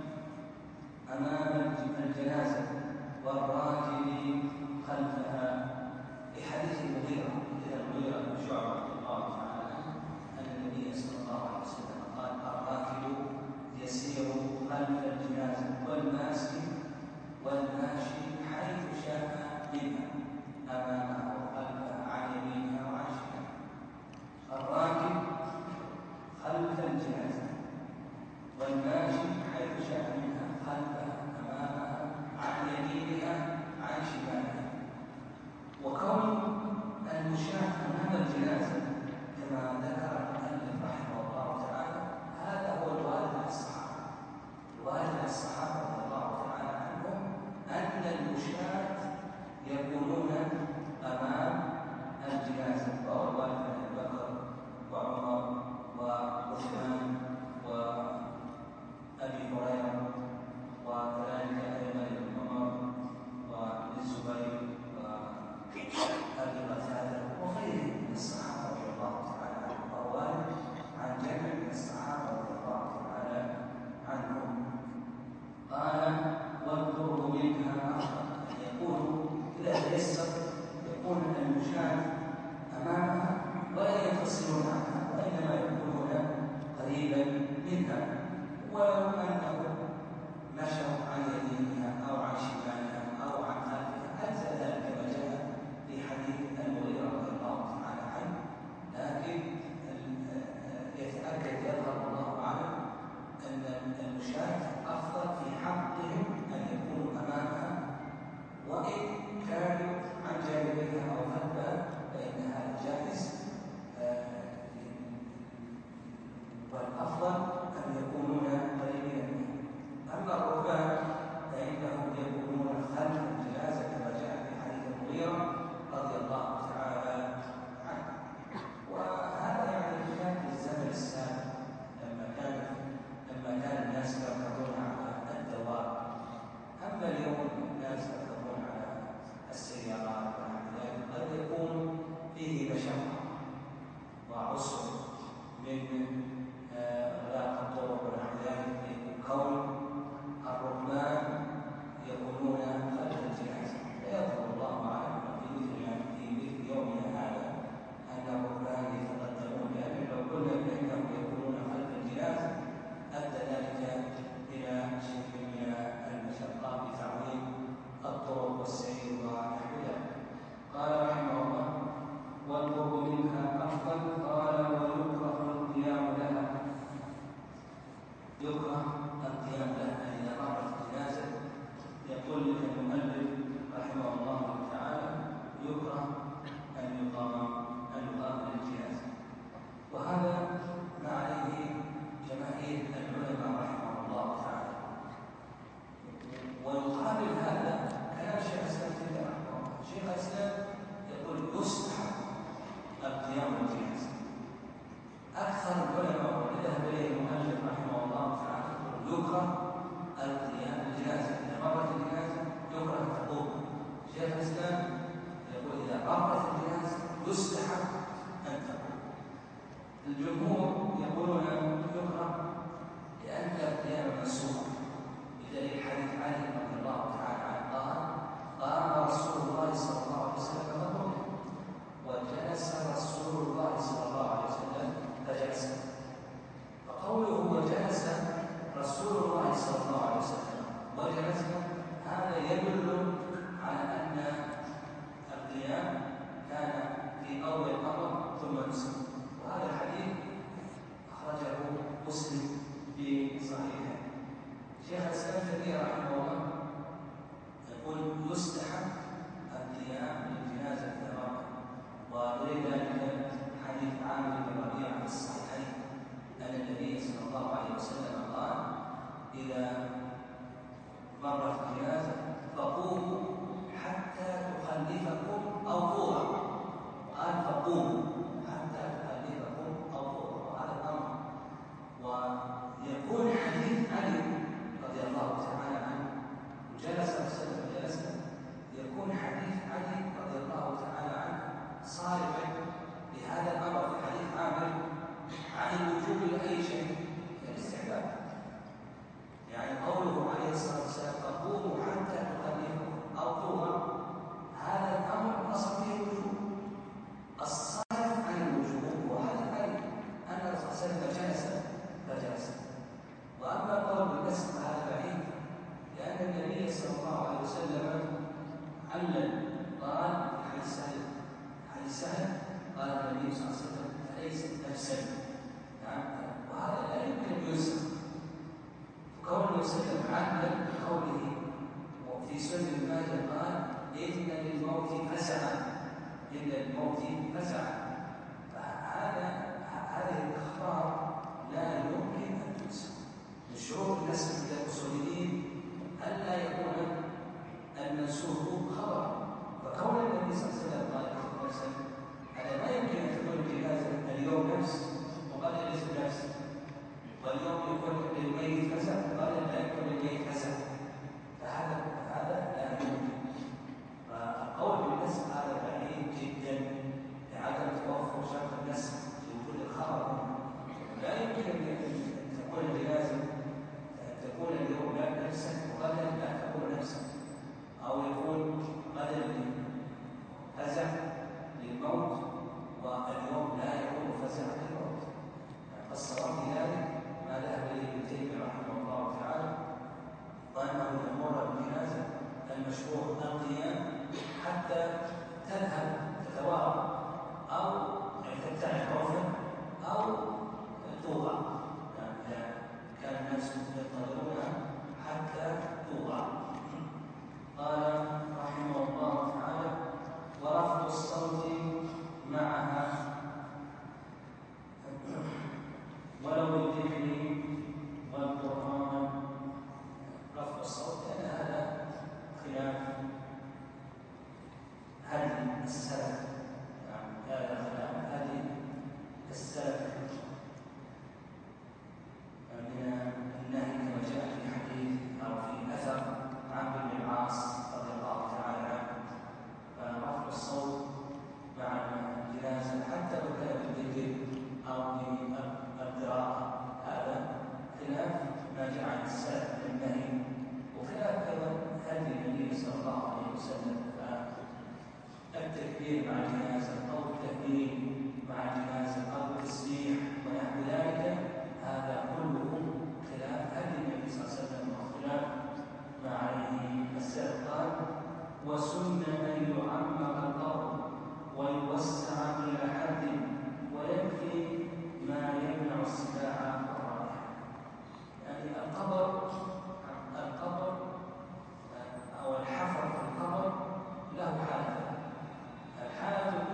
أمام الجنازة والراكب خلفها، لحديث المغيرة إلى المغيرة بن شعبة رضي الله تعالى عنه أن النبي صلى الله عليه وسلم قال: الراكب يسير خلف الجنازة والماشي والماشي حيث شاء منها، أمامها وخلفها، عن يمينها وعن شمالها. الراكب خلف الجنازة والماشي حيث شاء منها، خلفها، أمامها، عن يمينها، عن شمالها. وكون المشاة أمام الجنازة كما ذكر المؤلف رحمه الله تعالى هذا هو الوارد عن الصحابة. الوارد عن الصحابة رضي الله تعالى عنهم أن المشاة يكونون أمام الجنازة، وهو الوارد عن أبي بكر وعمر وعثمان وأبي هريرة، وكذلك أيضا ابن عمر والزبير وأبي قتادة وغيرهم من الصحابة رضي الله تعالى عنهم، وهو عن جمع من الصحابة رضي الله تعالى عنهم. قال: والقرب منها أفضل، أن يكون إذا تيسر يكون المشاة أمامها ولا ينفصلون عنها، وإنما يكونون قريبا منها، ولو أنه مشوا عن يمينها أو عن شمالها أو عن خلفها أجزى ذلك ما جاء في حديث المغيرة رضي الله تعالى عنه. لكن يتأكد يظهر الله أعلم أن المشاة أفضل في حقهم أن يكونوا أمامها، وإن كانوا عن جانبها أو خلفها فإن هذا جائز، والأفضل أن يكونون قريبين منها. أما الركبان فإنهم يكونون خلف الجنازة كما جاء في حديث المغيرة رضي الله تعالى عنه. وهذا يعني كان في الزمن السابق لما كان لما كان الناس يركضون على الدواب. أما اليوم الناس يركضون على السيارات ونحو ذلك، قد يكون فيه مشقة وعسر من غلاق الطرق ونحو ذلك، كون الركبان يكونون خلف الجنازة. فيظهر الله أعلم في مثل في مثل يومنا هذا أن الركبان يتقدمون، لأن لو قلنا بأنهم يكونون خلف الجنازة أدى ذلك إلى شيء من المشقة بتعويض الطرق والسير ونحو ذلك. قال رحمه الله: والقرب منها أفضل. قال: ويكره القيام لها. يكره القيام لها إذا مرت الجنازة. يقول المؤلف رحمه الله تعالى: يكره أن يقام أن يقام للجنازة. وهذا ما عليه جماهير العلماء رحمه الله تعالى. ويقابل هذا كلام شيخ الإسلام تيمية رحمه الله. شيخ الإسلام يقول يستحب القيام للجنازة. أكثر العلماء والذي ذهب إليه المؤلف رحمه الله تعالى يكره القيام للجنازة. إذا مرت الجنازة يكره أن تقوم. شيخ الإسلام يقول إذا مرت الجنازة يستحب أن تقوم. الجمهور يقولون يكره لأن القيام منسوخ بدليل حديث علي رضي الله تعالى عنه قال: قام رسول الله صلى الله عليه وسلم فقمنا، وجلس رسول الله صلى الله عليه وسلم عليه وسلم علل بقوله وفي سنن ماجه قال إن للموت فزعا إن للموت فزعا. فهذا هذه الأخبار لا يمكن أن تنسى. من شروط النسب عند الأصوليين ألا يكون المنسوب خبرا. فكون النبي صلى الله عليه وسلم قال هذا ما يمكن أن تكون بهذا اليوم نفس وقال ليس نفس، واليوم يكون للميت كذا وقال لا يكون للميت كذا. فهذا هذا لا يمكن. فالقول بالنسب هذا بعيد جدا لعدم توفر شرط النسب في وجود الخبر. لا يمكن ان تكون لازم ان تكون اليوم لا نفسا وغدا لا تكون نفسا، او يكون غدا فزع للموت واليوم لا يكون فزع للموت. فالصواب في ذلك ما ذهب اليه ابن تيميه رحمه الله تعالى، وانه يامر بالجنازه المشروع القيام حتى تذهب تتوارى او تبتعد عرفا او توضع، يعني اذا كان الناس ينتظرونها حتى توضع. قال رحمه الله تعالى: ورفع الصوت معها ولو بالذكر والقرآن. رفع الصوت لأن هذا خلاف هدي السلف، يعني هذا خلاف هدي السلف من النهي كما جاء في حديث أو في أثر عن ابن العاص رضي الله تعالى عنه. فرفع الصوت مع الجنازة حتى لو كان بالذكر أو بالقراءة هذا خلاف ما جاء عن السلف من النهي، وخلاف أيضا هدي النبي صلى الله عليه وسلم. فالتكبير مع الجنازة أو التهليل مع الجنازة أو التسبيح ونحو ذلك هذا كله خلاف هدي النبي صلى الله عليه وسلم وخلاف ما عليه السلف. قال: وسن أن يعمق القبر ويوسع إلى حد ويكفي ما يمنع السباع والرائحة. يعني القبر القبر أو الحفر في القبر له حالة. الحالة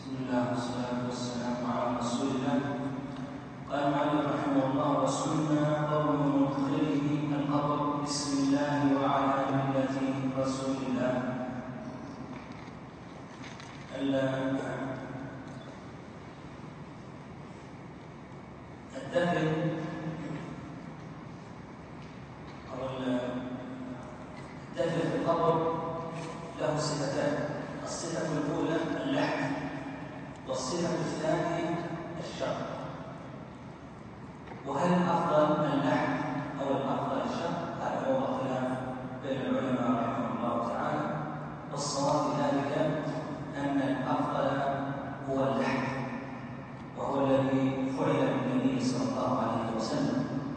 بسم الله والصلاة والسلام على رسول الله. قال المؤلف رحمه الله: والسنة قول مدخله القبر بسم الله وعلى ملة رسول الله. الدفن أو الدفن في القبر له صفتان: الصفة الأولى اللحم، والصفة الثانية الشق. وهل الأفضل اللحم أو الأفضل الشق؟ هذا موضوع خلاف بين العلماء رحمه الله تعالى، والصواب في ذلك أن الأفضل هو اللحم، وهو الذي فعل بالنبي صلى الله عليه وسلم.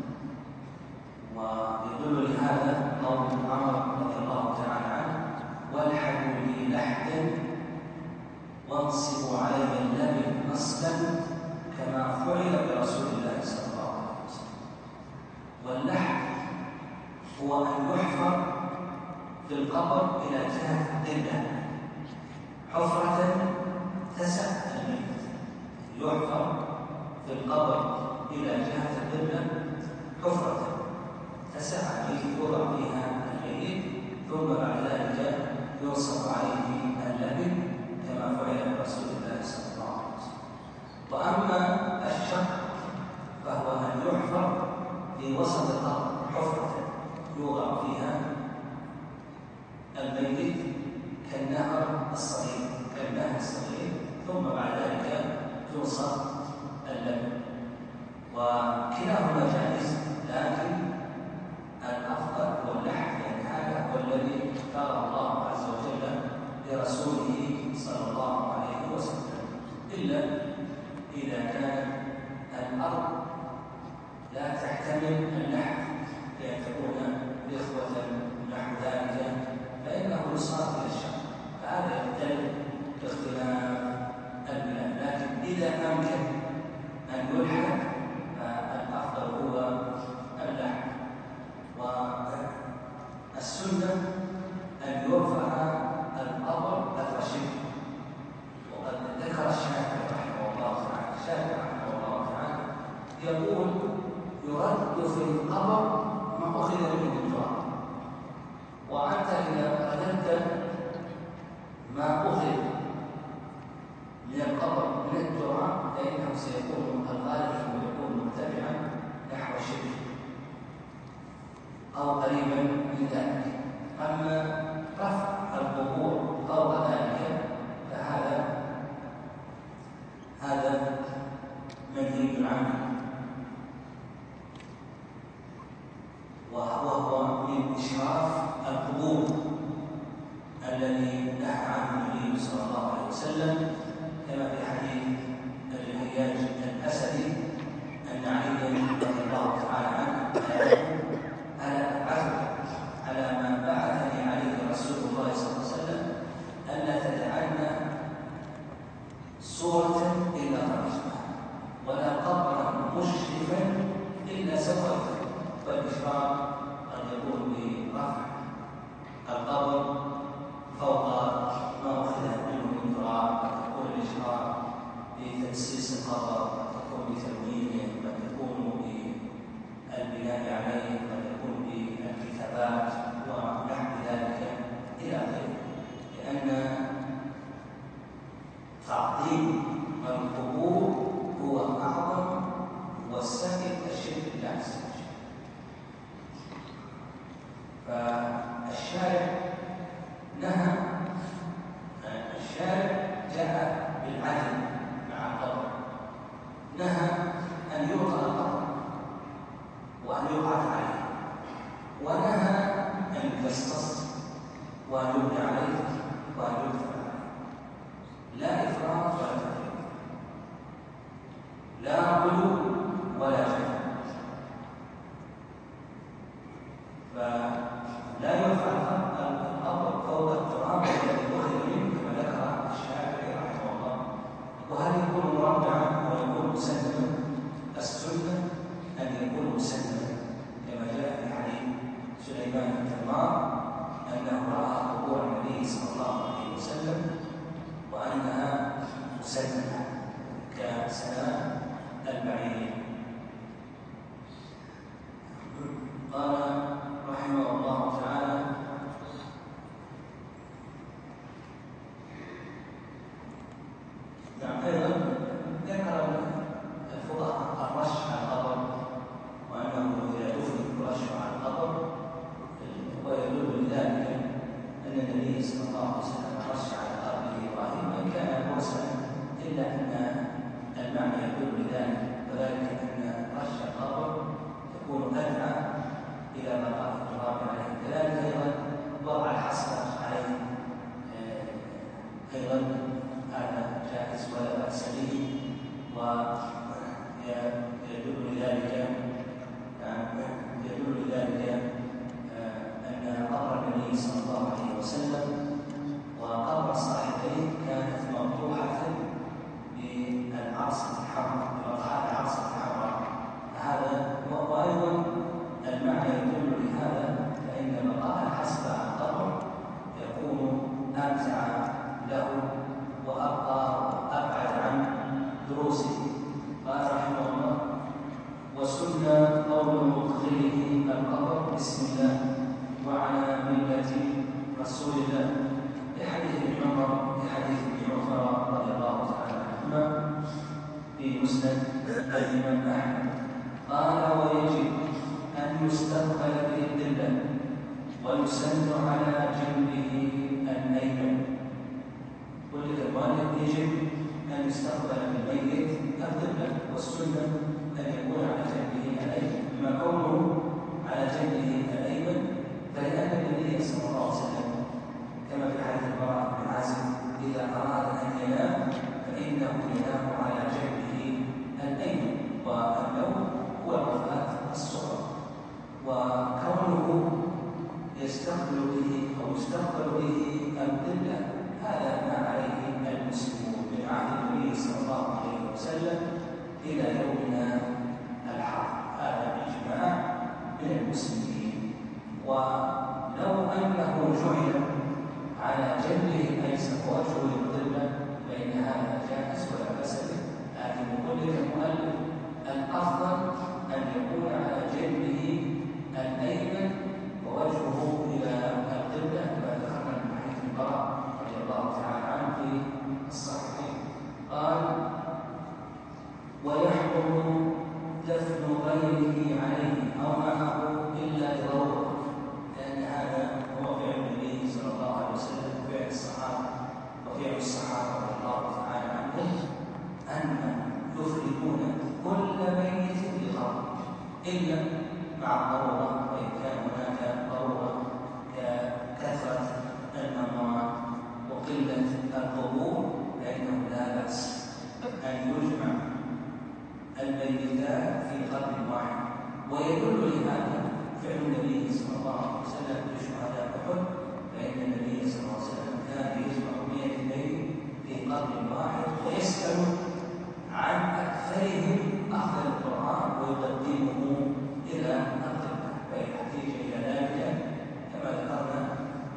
ويدل لهذا قول عمر رضي الله تعالى عنه: والحدوا لي لحدا وانصبوا علي اللبن نصبا كما فعل برسول الله صلى الله عليه وسلم. واللحم هو أن يحفر في القبر إلى جهة القبلة حفرة تسع الميت، يحفر في القبر إلى جهة القبلة حفرة تسع الميت يوضع فيها الميت، ثم بعد ذلك ينصب عليه اللبن كما فعل برسول الله صلى الله عليه وسلم. وأما الشق فهو أن يحفر في وسط القبر حفرة يوضع فيها الميت كالنهر الصغير كالنهر الصغير ثم بعد ذلك ينصب اللبن. وكلاهما جائز، لكن الأفضل هو اللحم، لأن هذا هو الذي اختاره الله عز وجل لرسوله صلى الله عليه وسلم، إلا إذا كان الأرض لا تحتمل اللحم لأن تكون إخوة نحو ذلك فإنه يصار إلى الشق، فهذا يختلف باختلاف البلاد. لكن إذا أمكن أن يلحق فالأفضل هو اللحم. والسنة أن يرفع القبر أثر شبه، وقد ذكر الشافعي رحمه الله تعالى الشافعي رحمه الله تعالى يقول: يرد في القبر ما أخذ منه التراب، وأنت إذا رددت ما أخذ من القبر من التراب فإنه سيكون الغالب ويكون مرتفعا نحو الشبه أو قريبا من ذلك. أما رفع القبور فوق ذلك فهذا هذا منهي عنه، وهو من إشراف القبور الذي نهى عنه النبي صلى الله عليه وسلم، كما في حديث الهياج الأسدي أن عليا رضي الله تعالى عنه ألا أبعثك على ما بعثني عليه رسول الله صلى الله عليه وسلم ألا تدعنا صورة إلا رجمها ولا قبرا مشرفا إلا سويته. والإشراف قد يكون برفع القبر فوق ما أخذ منه من تراب، قد يكون الإشراف بتأسيس القبر، قد يكون بتمويله، قد يكون بالبناء عليه، قد يكون بالكتابات ونحو ذلك إلى آخره، لأن تعظيم القبور هو أعظم وسائل الشرك بالله عز وجل. فالشارع نهى، الشارع جاء بالعدل مع القبر، نهى أن يوطأ القبر وأن يقعد عليه، ونهى أن يفسطس وأن يبنى عليه وأن يكتب عليه. لا إفراط ولا تفريط، لا غلو ولا جفا. فلا يرفع القبر فوق التراب الذي أخذ منه كما ذكر الشافعي رحمه الله. وهل يكون مربعا ويكون مسلما؟ السنة أن يكون مسلما، كما جاء في حديث سليمان بن تمار أنه رأى قبور النبي صلى الله عليه وسلم وأنها صلى الله عليه وسلم رش على قبر ابراهيم وان كان مرسلا الا ان المعنى يدل لذلك، وذلك ان رش القبر يكون ادعى الى بقاء التراب عليه. كذلك ايضا وضع الحصى عليه ايضا هذا جائز ولا باس به، ويدل لذلك يدل لذلك ان قبر النبي صلى الله عليه وسلم وقبر صاحبيه كانت مفتوحه بالعرصه الحمراء، بوضع العرصه الحمراء. هذا وايضا المعنى يدل لهذا، فان بقاء الحصى على القبر يكون امتع له وابقى ابعد عن دروسه. قال رحمه الله: وسنة قول مدخله القبر بسم الله وعلى ملة رسول الله، لحديث ابن عمر لحديث ابن عمر رضي الله تعالى عنهما في مسند الإمام أحمد. قال: ويجب أن يستقبل به القبلة ويسن على جنبه الأيمن. ولذا المؤلف يجب أن يستقبل بالميت القبلة، والسنة أن يكون على جنبه الأيمن. أما كونه على جنبه الأيمن فلأن النبي صلى الله عليه وسلم كما في حديث البراء بن عازب إذا أراد أن ينام فإنه ينام على جنبه الأيمن، والنوم هو الوفاة الصغرى. وكونه يستقبل به أو يستقبل به القبلة هذا ما عليه المسلمون من عهد النبي صلى الله عليه وسلم إلى يومنا الحاضر، هذا إجماع من المسلمين. ولو أنه جعل على جنبه الأيسر وجهه للقبلة فإن هذا جائز ولا بأس به، لكن يقول لك المؤلف الأفضل أن يكون على جنبه الأيمن ووجهه إلى القبلة، كما ذكرنا من حديث البراء رضي الله تعالى عنه في الصحيحين. قال: ويحرم دفن غيره عليه أو معه إلا لضرورة، لأن هذا هو فعل النبي صلى الله عليه وسلم وفعل الصحابة وفعل الصحابة رضي الله تعالى عنهم، أن يفرقون كل ميت بقبر إلا مع الضرورة، وإن كان هناك ضرورة ككثرة الممات وقلة القبور فإنه لا بأس أن يجمع الميتان في قبر واحد. ويدل لهذا فعل النبي صلى الله عليه وسلم لشهداء أحد، فإن النبي صلى الله عليه وسلم كان يجمع مئة ميت في قبر واحد ويسأل عن أكثرهم أخذ القرآن ويقدمه إلى القبلة، فيحتاج إلى ذلك كما ذكرنا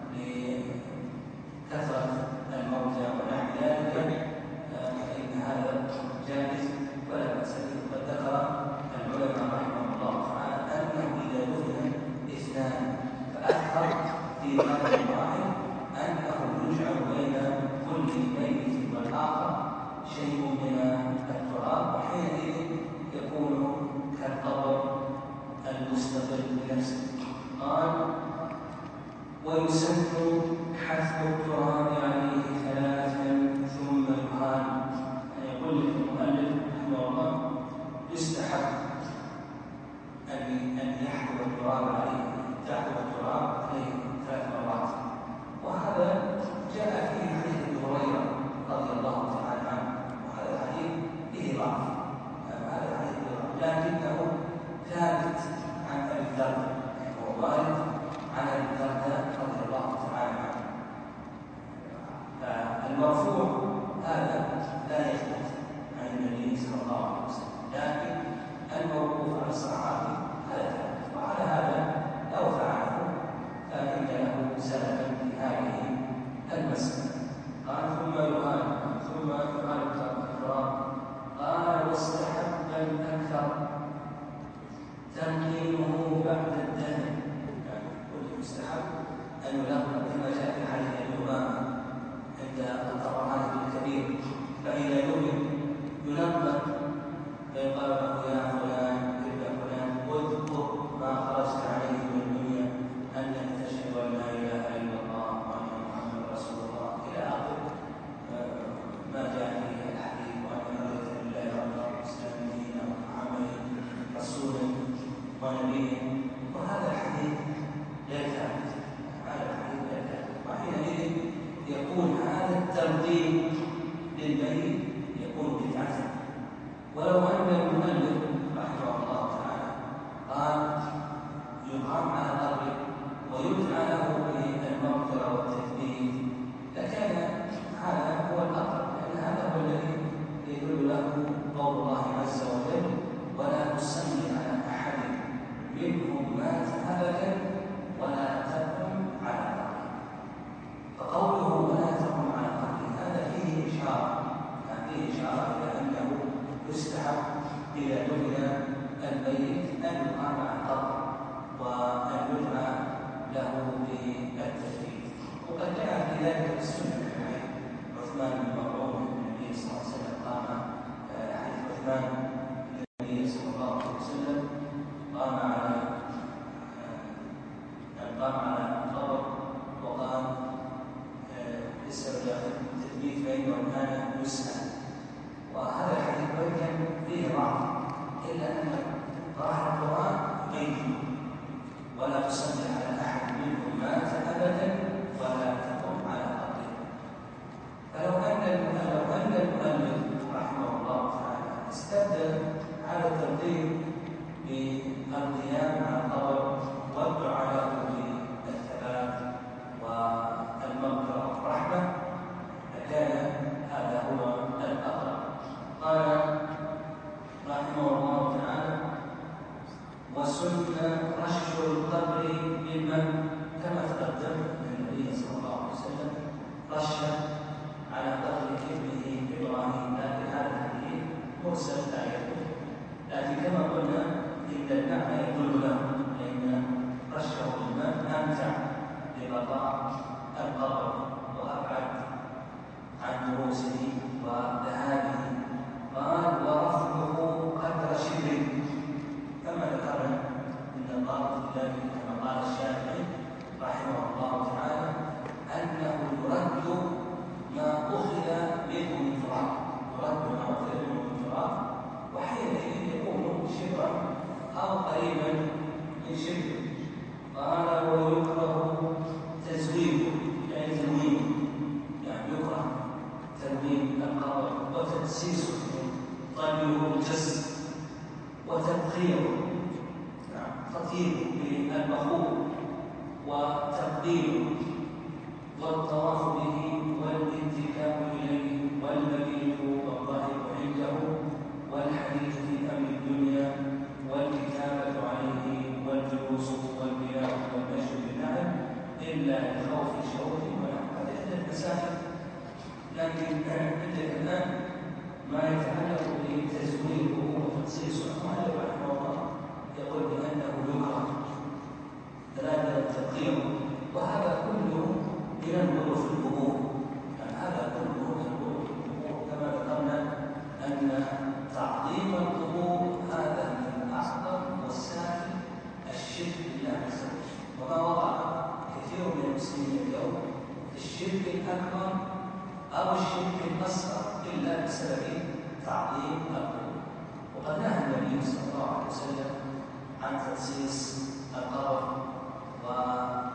لكثرة الموتى ونحو ذلك، فإن هذا جائز ولا بأس به. قد ذكر العلماء رحمهم الله تعالى أنه إذا دفن اثنان فأكثر في قبر واحد أنه يجعل بين كل ميت والآخر شيء من التراب، وحينئذ يكون كالقبر المستقل بنفسه. قال: ويسن حث التراب عليه ثلاثا ثم يهان. يعني يقول لك المؤلف رحمه الله يستحب أن أن يحثو التراب عليه، تحثو التراب عليه ثلاث مرات، وهذا جاء في حديث ابي هريره رضي الله تعالى عنه، وهذا الحديث به ضعف، هذا الحديث لكنه ثابت عن ابي الدرداء، وهو وارد عن ابي الدرداء رضي الله تعالى عنه. فالمرفوع هذا لا يثبت عن النبي صلى الله عليه وسلم، لكن الموقوف على الصحابي هذا ثابت، وعلى هذا لو فعله في ذلك السنة حديث عثمان بن مظعون النبي صلى الله عليه وسلم قام حديث عثمان النبي صلى الله عليه وسلم قام على قام على القبر وقال يسأل التثبيت فإنه كان يسأل، وهذا الحديث كان فيه ضعف إلا أن قراءة القرآن قيد ولا تصلي على أحد منهم مات أبدا ولا تقم على قبره. فلو أن لو أن المؤلف رحمه الله تعالى استبدل هذا الترتيب بالقيام على القبر والدعاء له بالثبات والمغفرة والرحمة لكان هذا هو الأقرب. قال رحمه الله تعالى: وسنة رش القبر بالماء، كما تقدم من النبي صلى الله عليه وسلم رش على قبر ابنه إبراهيم، لكن هذا الحديث مرسل لا يدل، لكن كما قلنا إن المعنى يدل له، لأن رشه بالماء أمتع لبقاء القبر وأبعد عن دروسه وذهابه. قال: ورفعه قدر شبر، كما ذكرنا ان الله في ذلك كما قال الشافعي رحمه الله تعالى انه يرد ما اخذ منه من تراب، يرد ما اخذ منه من تراب، وحينئذ يكون شبرا او قريبا من شبر. قال: ويكره تزويده، يعني تنويمه، يعني يكره تنويم القبر وتدسيسه، طلبه الجسد وتبخيره، تطيبه بالبخور وتقديمه والطواف به والاتكاء اليه والمبيت والظاهر عنده والحديث في امر الدنيا والكتابه عليه والجلوس والبناء والمشي بالنعم الا لخوف شوك ونحو هذه المسائل. لكن عندك الان ما يتعلق بتزويره وتخصيصه، المؤلف رحمه الله يقول بأنه يكره ثلاثة تقييم، وهذا كله من الغلو في القبور، يعني هذا كله من الغلو في القبور، كما ذكرنا أن تعظيم القبور هذا من أعظم وسائل الشرك بالله عز وجل، وما وقع كثير من المسلمين اليوم في الشرك الأكبر أو الشرك الأصغر إلا بسبب تعظيم القبور. وقد نهى النبي صلى الله عليه وسلم عن تخصيص القبر وعن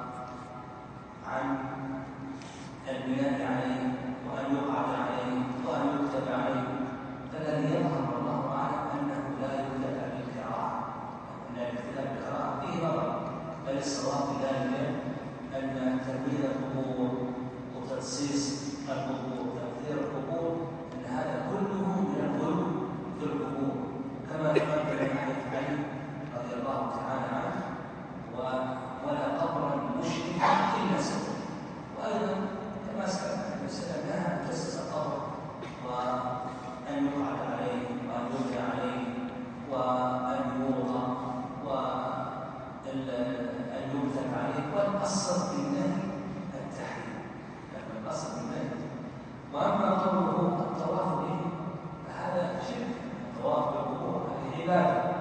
البناء عليه وأن يقعد عليه وأن يكتب عليه، فالذي يظهر والله أعلم أنه لا يكتب بالقراءة، أن الكتاب بالقراءة فيه نظر، بل الصواب في ذلك أن تنوير القبور وتخصيص القبور وتأثير القبور أن هذا كله من الغلو في القبور، كما تقدم من حديث علي رضي الله تعالى عنه: ولا قبرا مشركا الا سوى. وايضا كما سبق ان وسلم نهى ان تسس القبر وان يقعد عليه وان يبنى عليه وان يوضع وان يكتب عليه، والاصل في النهي التحريم، يعني الاصل في النهي. واما قوله الطواف به فهذا شرك، الطواف بالقبور هذه عباده،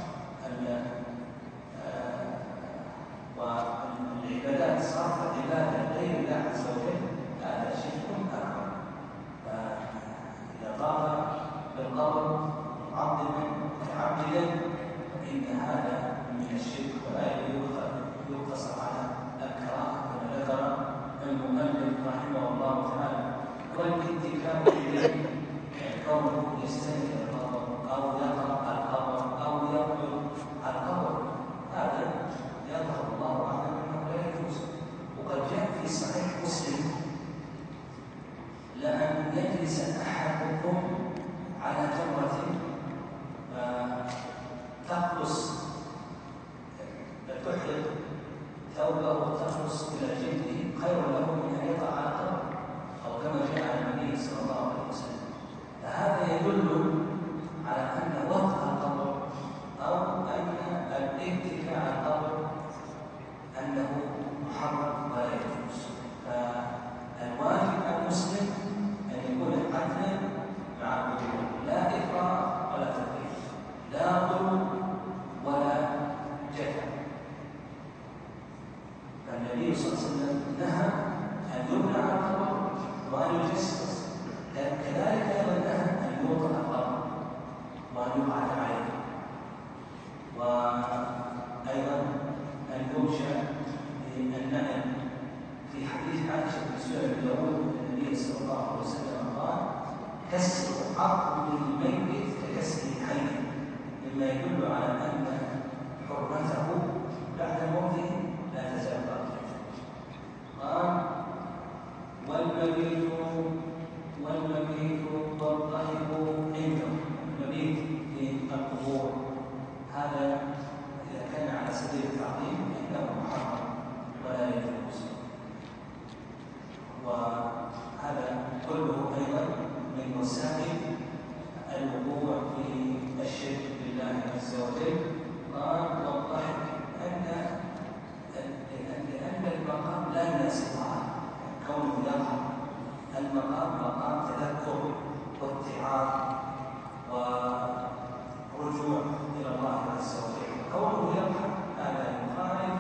والعبادات صارت عباده غير الله عز وجل هذا شرك اكبر. فاذا طاف بالقبر معظما متعبدا فان هذا من الشرك ولا يقتصر على الكراهه، كما ذكر المؤلف رحمه الله تعالى. والاتكاء اليه كونه يستند القبر او يقرا القبر او يقبل القبر، هذا يظهر الله اعلم انه لا يجوز. وقد جاء في صحيح مسلم: لأن يجلس احدكم على جمره تخلص تحرق ثوبه وتخلص الى جلده خير له من ان يقع على القبر، او كما جاء عن النبي صلى الله عليه وسلم. فهذا يدل على ان وطأ القبر او ان الاتكاء على القبر انه محرم ولا يجوز. يقعد عليه. وأيضا المنشأ للنهي في حديث عائشة في سنن داوود النبي صلى الله عليه وسلم قال: كسر عظم الميت ككسر حي، مما يدل على أن حرمته بعد موته لا تزال باقية. قال: والمبيت والمبيت والضحك عنده. المبيت في القبور هذا إذا كان على سبيل التعظيم فإنه محرم ولا يجوز، وهذا كله أيضا من وسائل الوقوع في الشرك بالله عز وجل. قال: والضحك أن لأن المقام لا يناسبها، كونه يظهر المقام مقام تذكر واتعاظ ورجوع إلى الله عز وجل، كونه يظهر هذا يخالف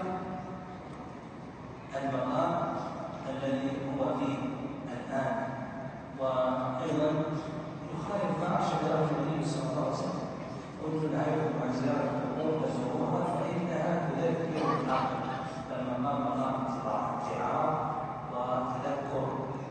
المقام الذي هو فيه الآن، وأيضا يخالف ما أرشد له النبي صلى الله عليه وسلم: كنت نهيتكم عن زيارة القبور فزوروها فإنها تذكر العقل. فالمقام مقام اتعاظ وتذكر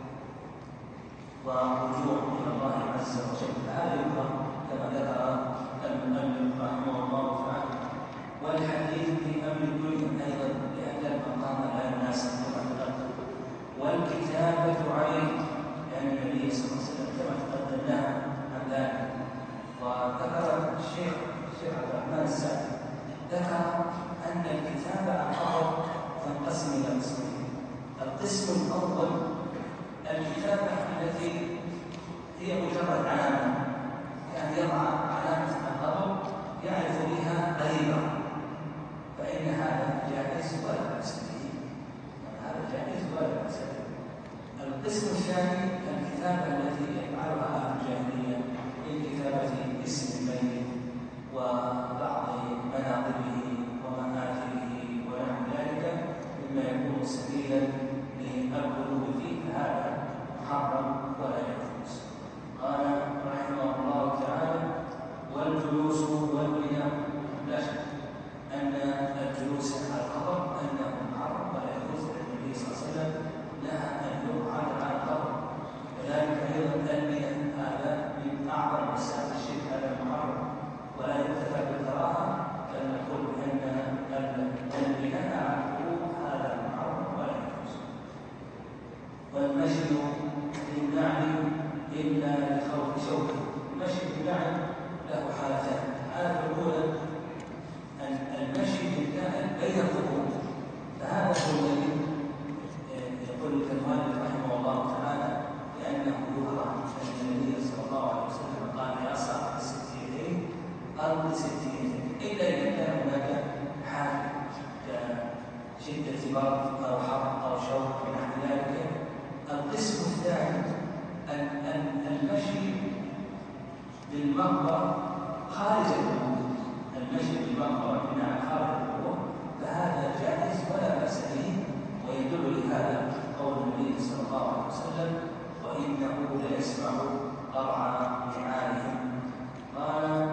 ورجوع إلى الله عز وجل، فهذا يكره كما ذكر المؤلف رحمه الله تعالى. والحديث في أمر الدنيا أيضا لأن المقام لا يناسب كما تقدم. والكتابة عليه لأن النبي صلى الله عليه وسلم كما تقدمنا عن ذلك. وذكر الشيخ الشيخ عبد الرحمن السعدي ذكر أن الكتابة على القبر تنقسم إلى قسمين. القسم الأول الكتابة التي هي مجرد علامة، كان يضع علامة على القبر يعرف بها غيره، فإن هذا جائز ولا بأس به، هذا جائز ولا بأس به. القسم الثاني الكتابة التي يفعلها أهل الجاهلية من كتابة اسم الميت وبعض مناقبه ومآثره ونحو ذلك مما يكون سبيلا للقلوب فيه، فهذا محرم ولا يجوز. قال رحمه الله تعالى: والجلوس والبناء. لا شك أن الجلوس على القبر أنه محرم ولا يجوز، لأن النبي صلى الله عليه وسلم نهى أن يقعد على القبر. وذلك أيضا البناء هذا من أعظم وسائل الشرك، هذا محرم ولا يكتفى بالكراهة، بل نقول بأن البناء على القبور هذا محرم ولا يجوز. والمشي للنعل إلا لخوف شوكه. المشي للنعل له حالتان: الحالة الأولى المشي للنعل بين القبور، فهذا هو الذي يقول المؤلف رحمه الله تعالى لأنه يكره، أن النبي صلى الله عليه وسلم قال: يا صاحب الستينين أرض ستينين، إلا إذا كان هناك حال كشدة برد أو حر أو شوك ونحو ذلك. القسم الثاني المشي بالمقبرة خارج القبور، المشي بالمقبرة بناء خارج القبور، فهذا جائز ولا بأس به، ويدل لهذا قول النبي صلى الله عليه وسلم: وإنه ليسمع قرع نعالهم. قال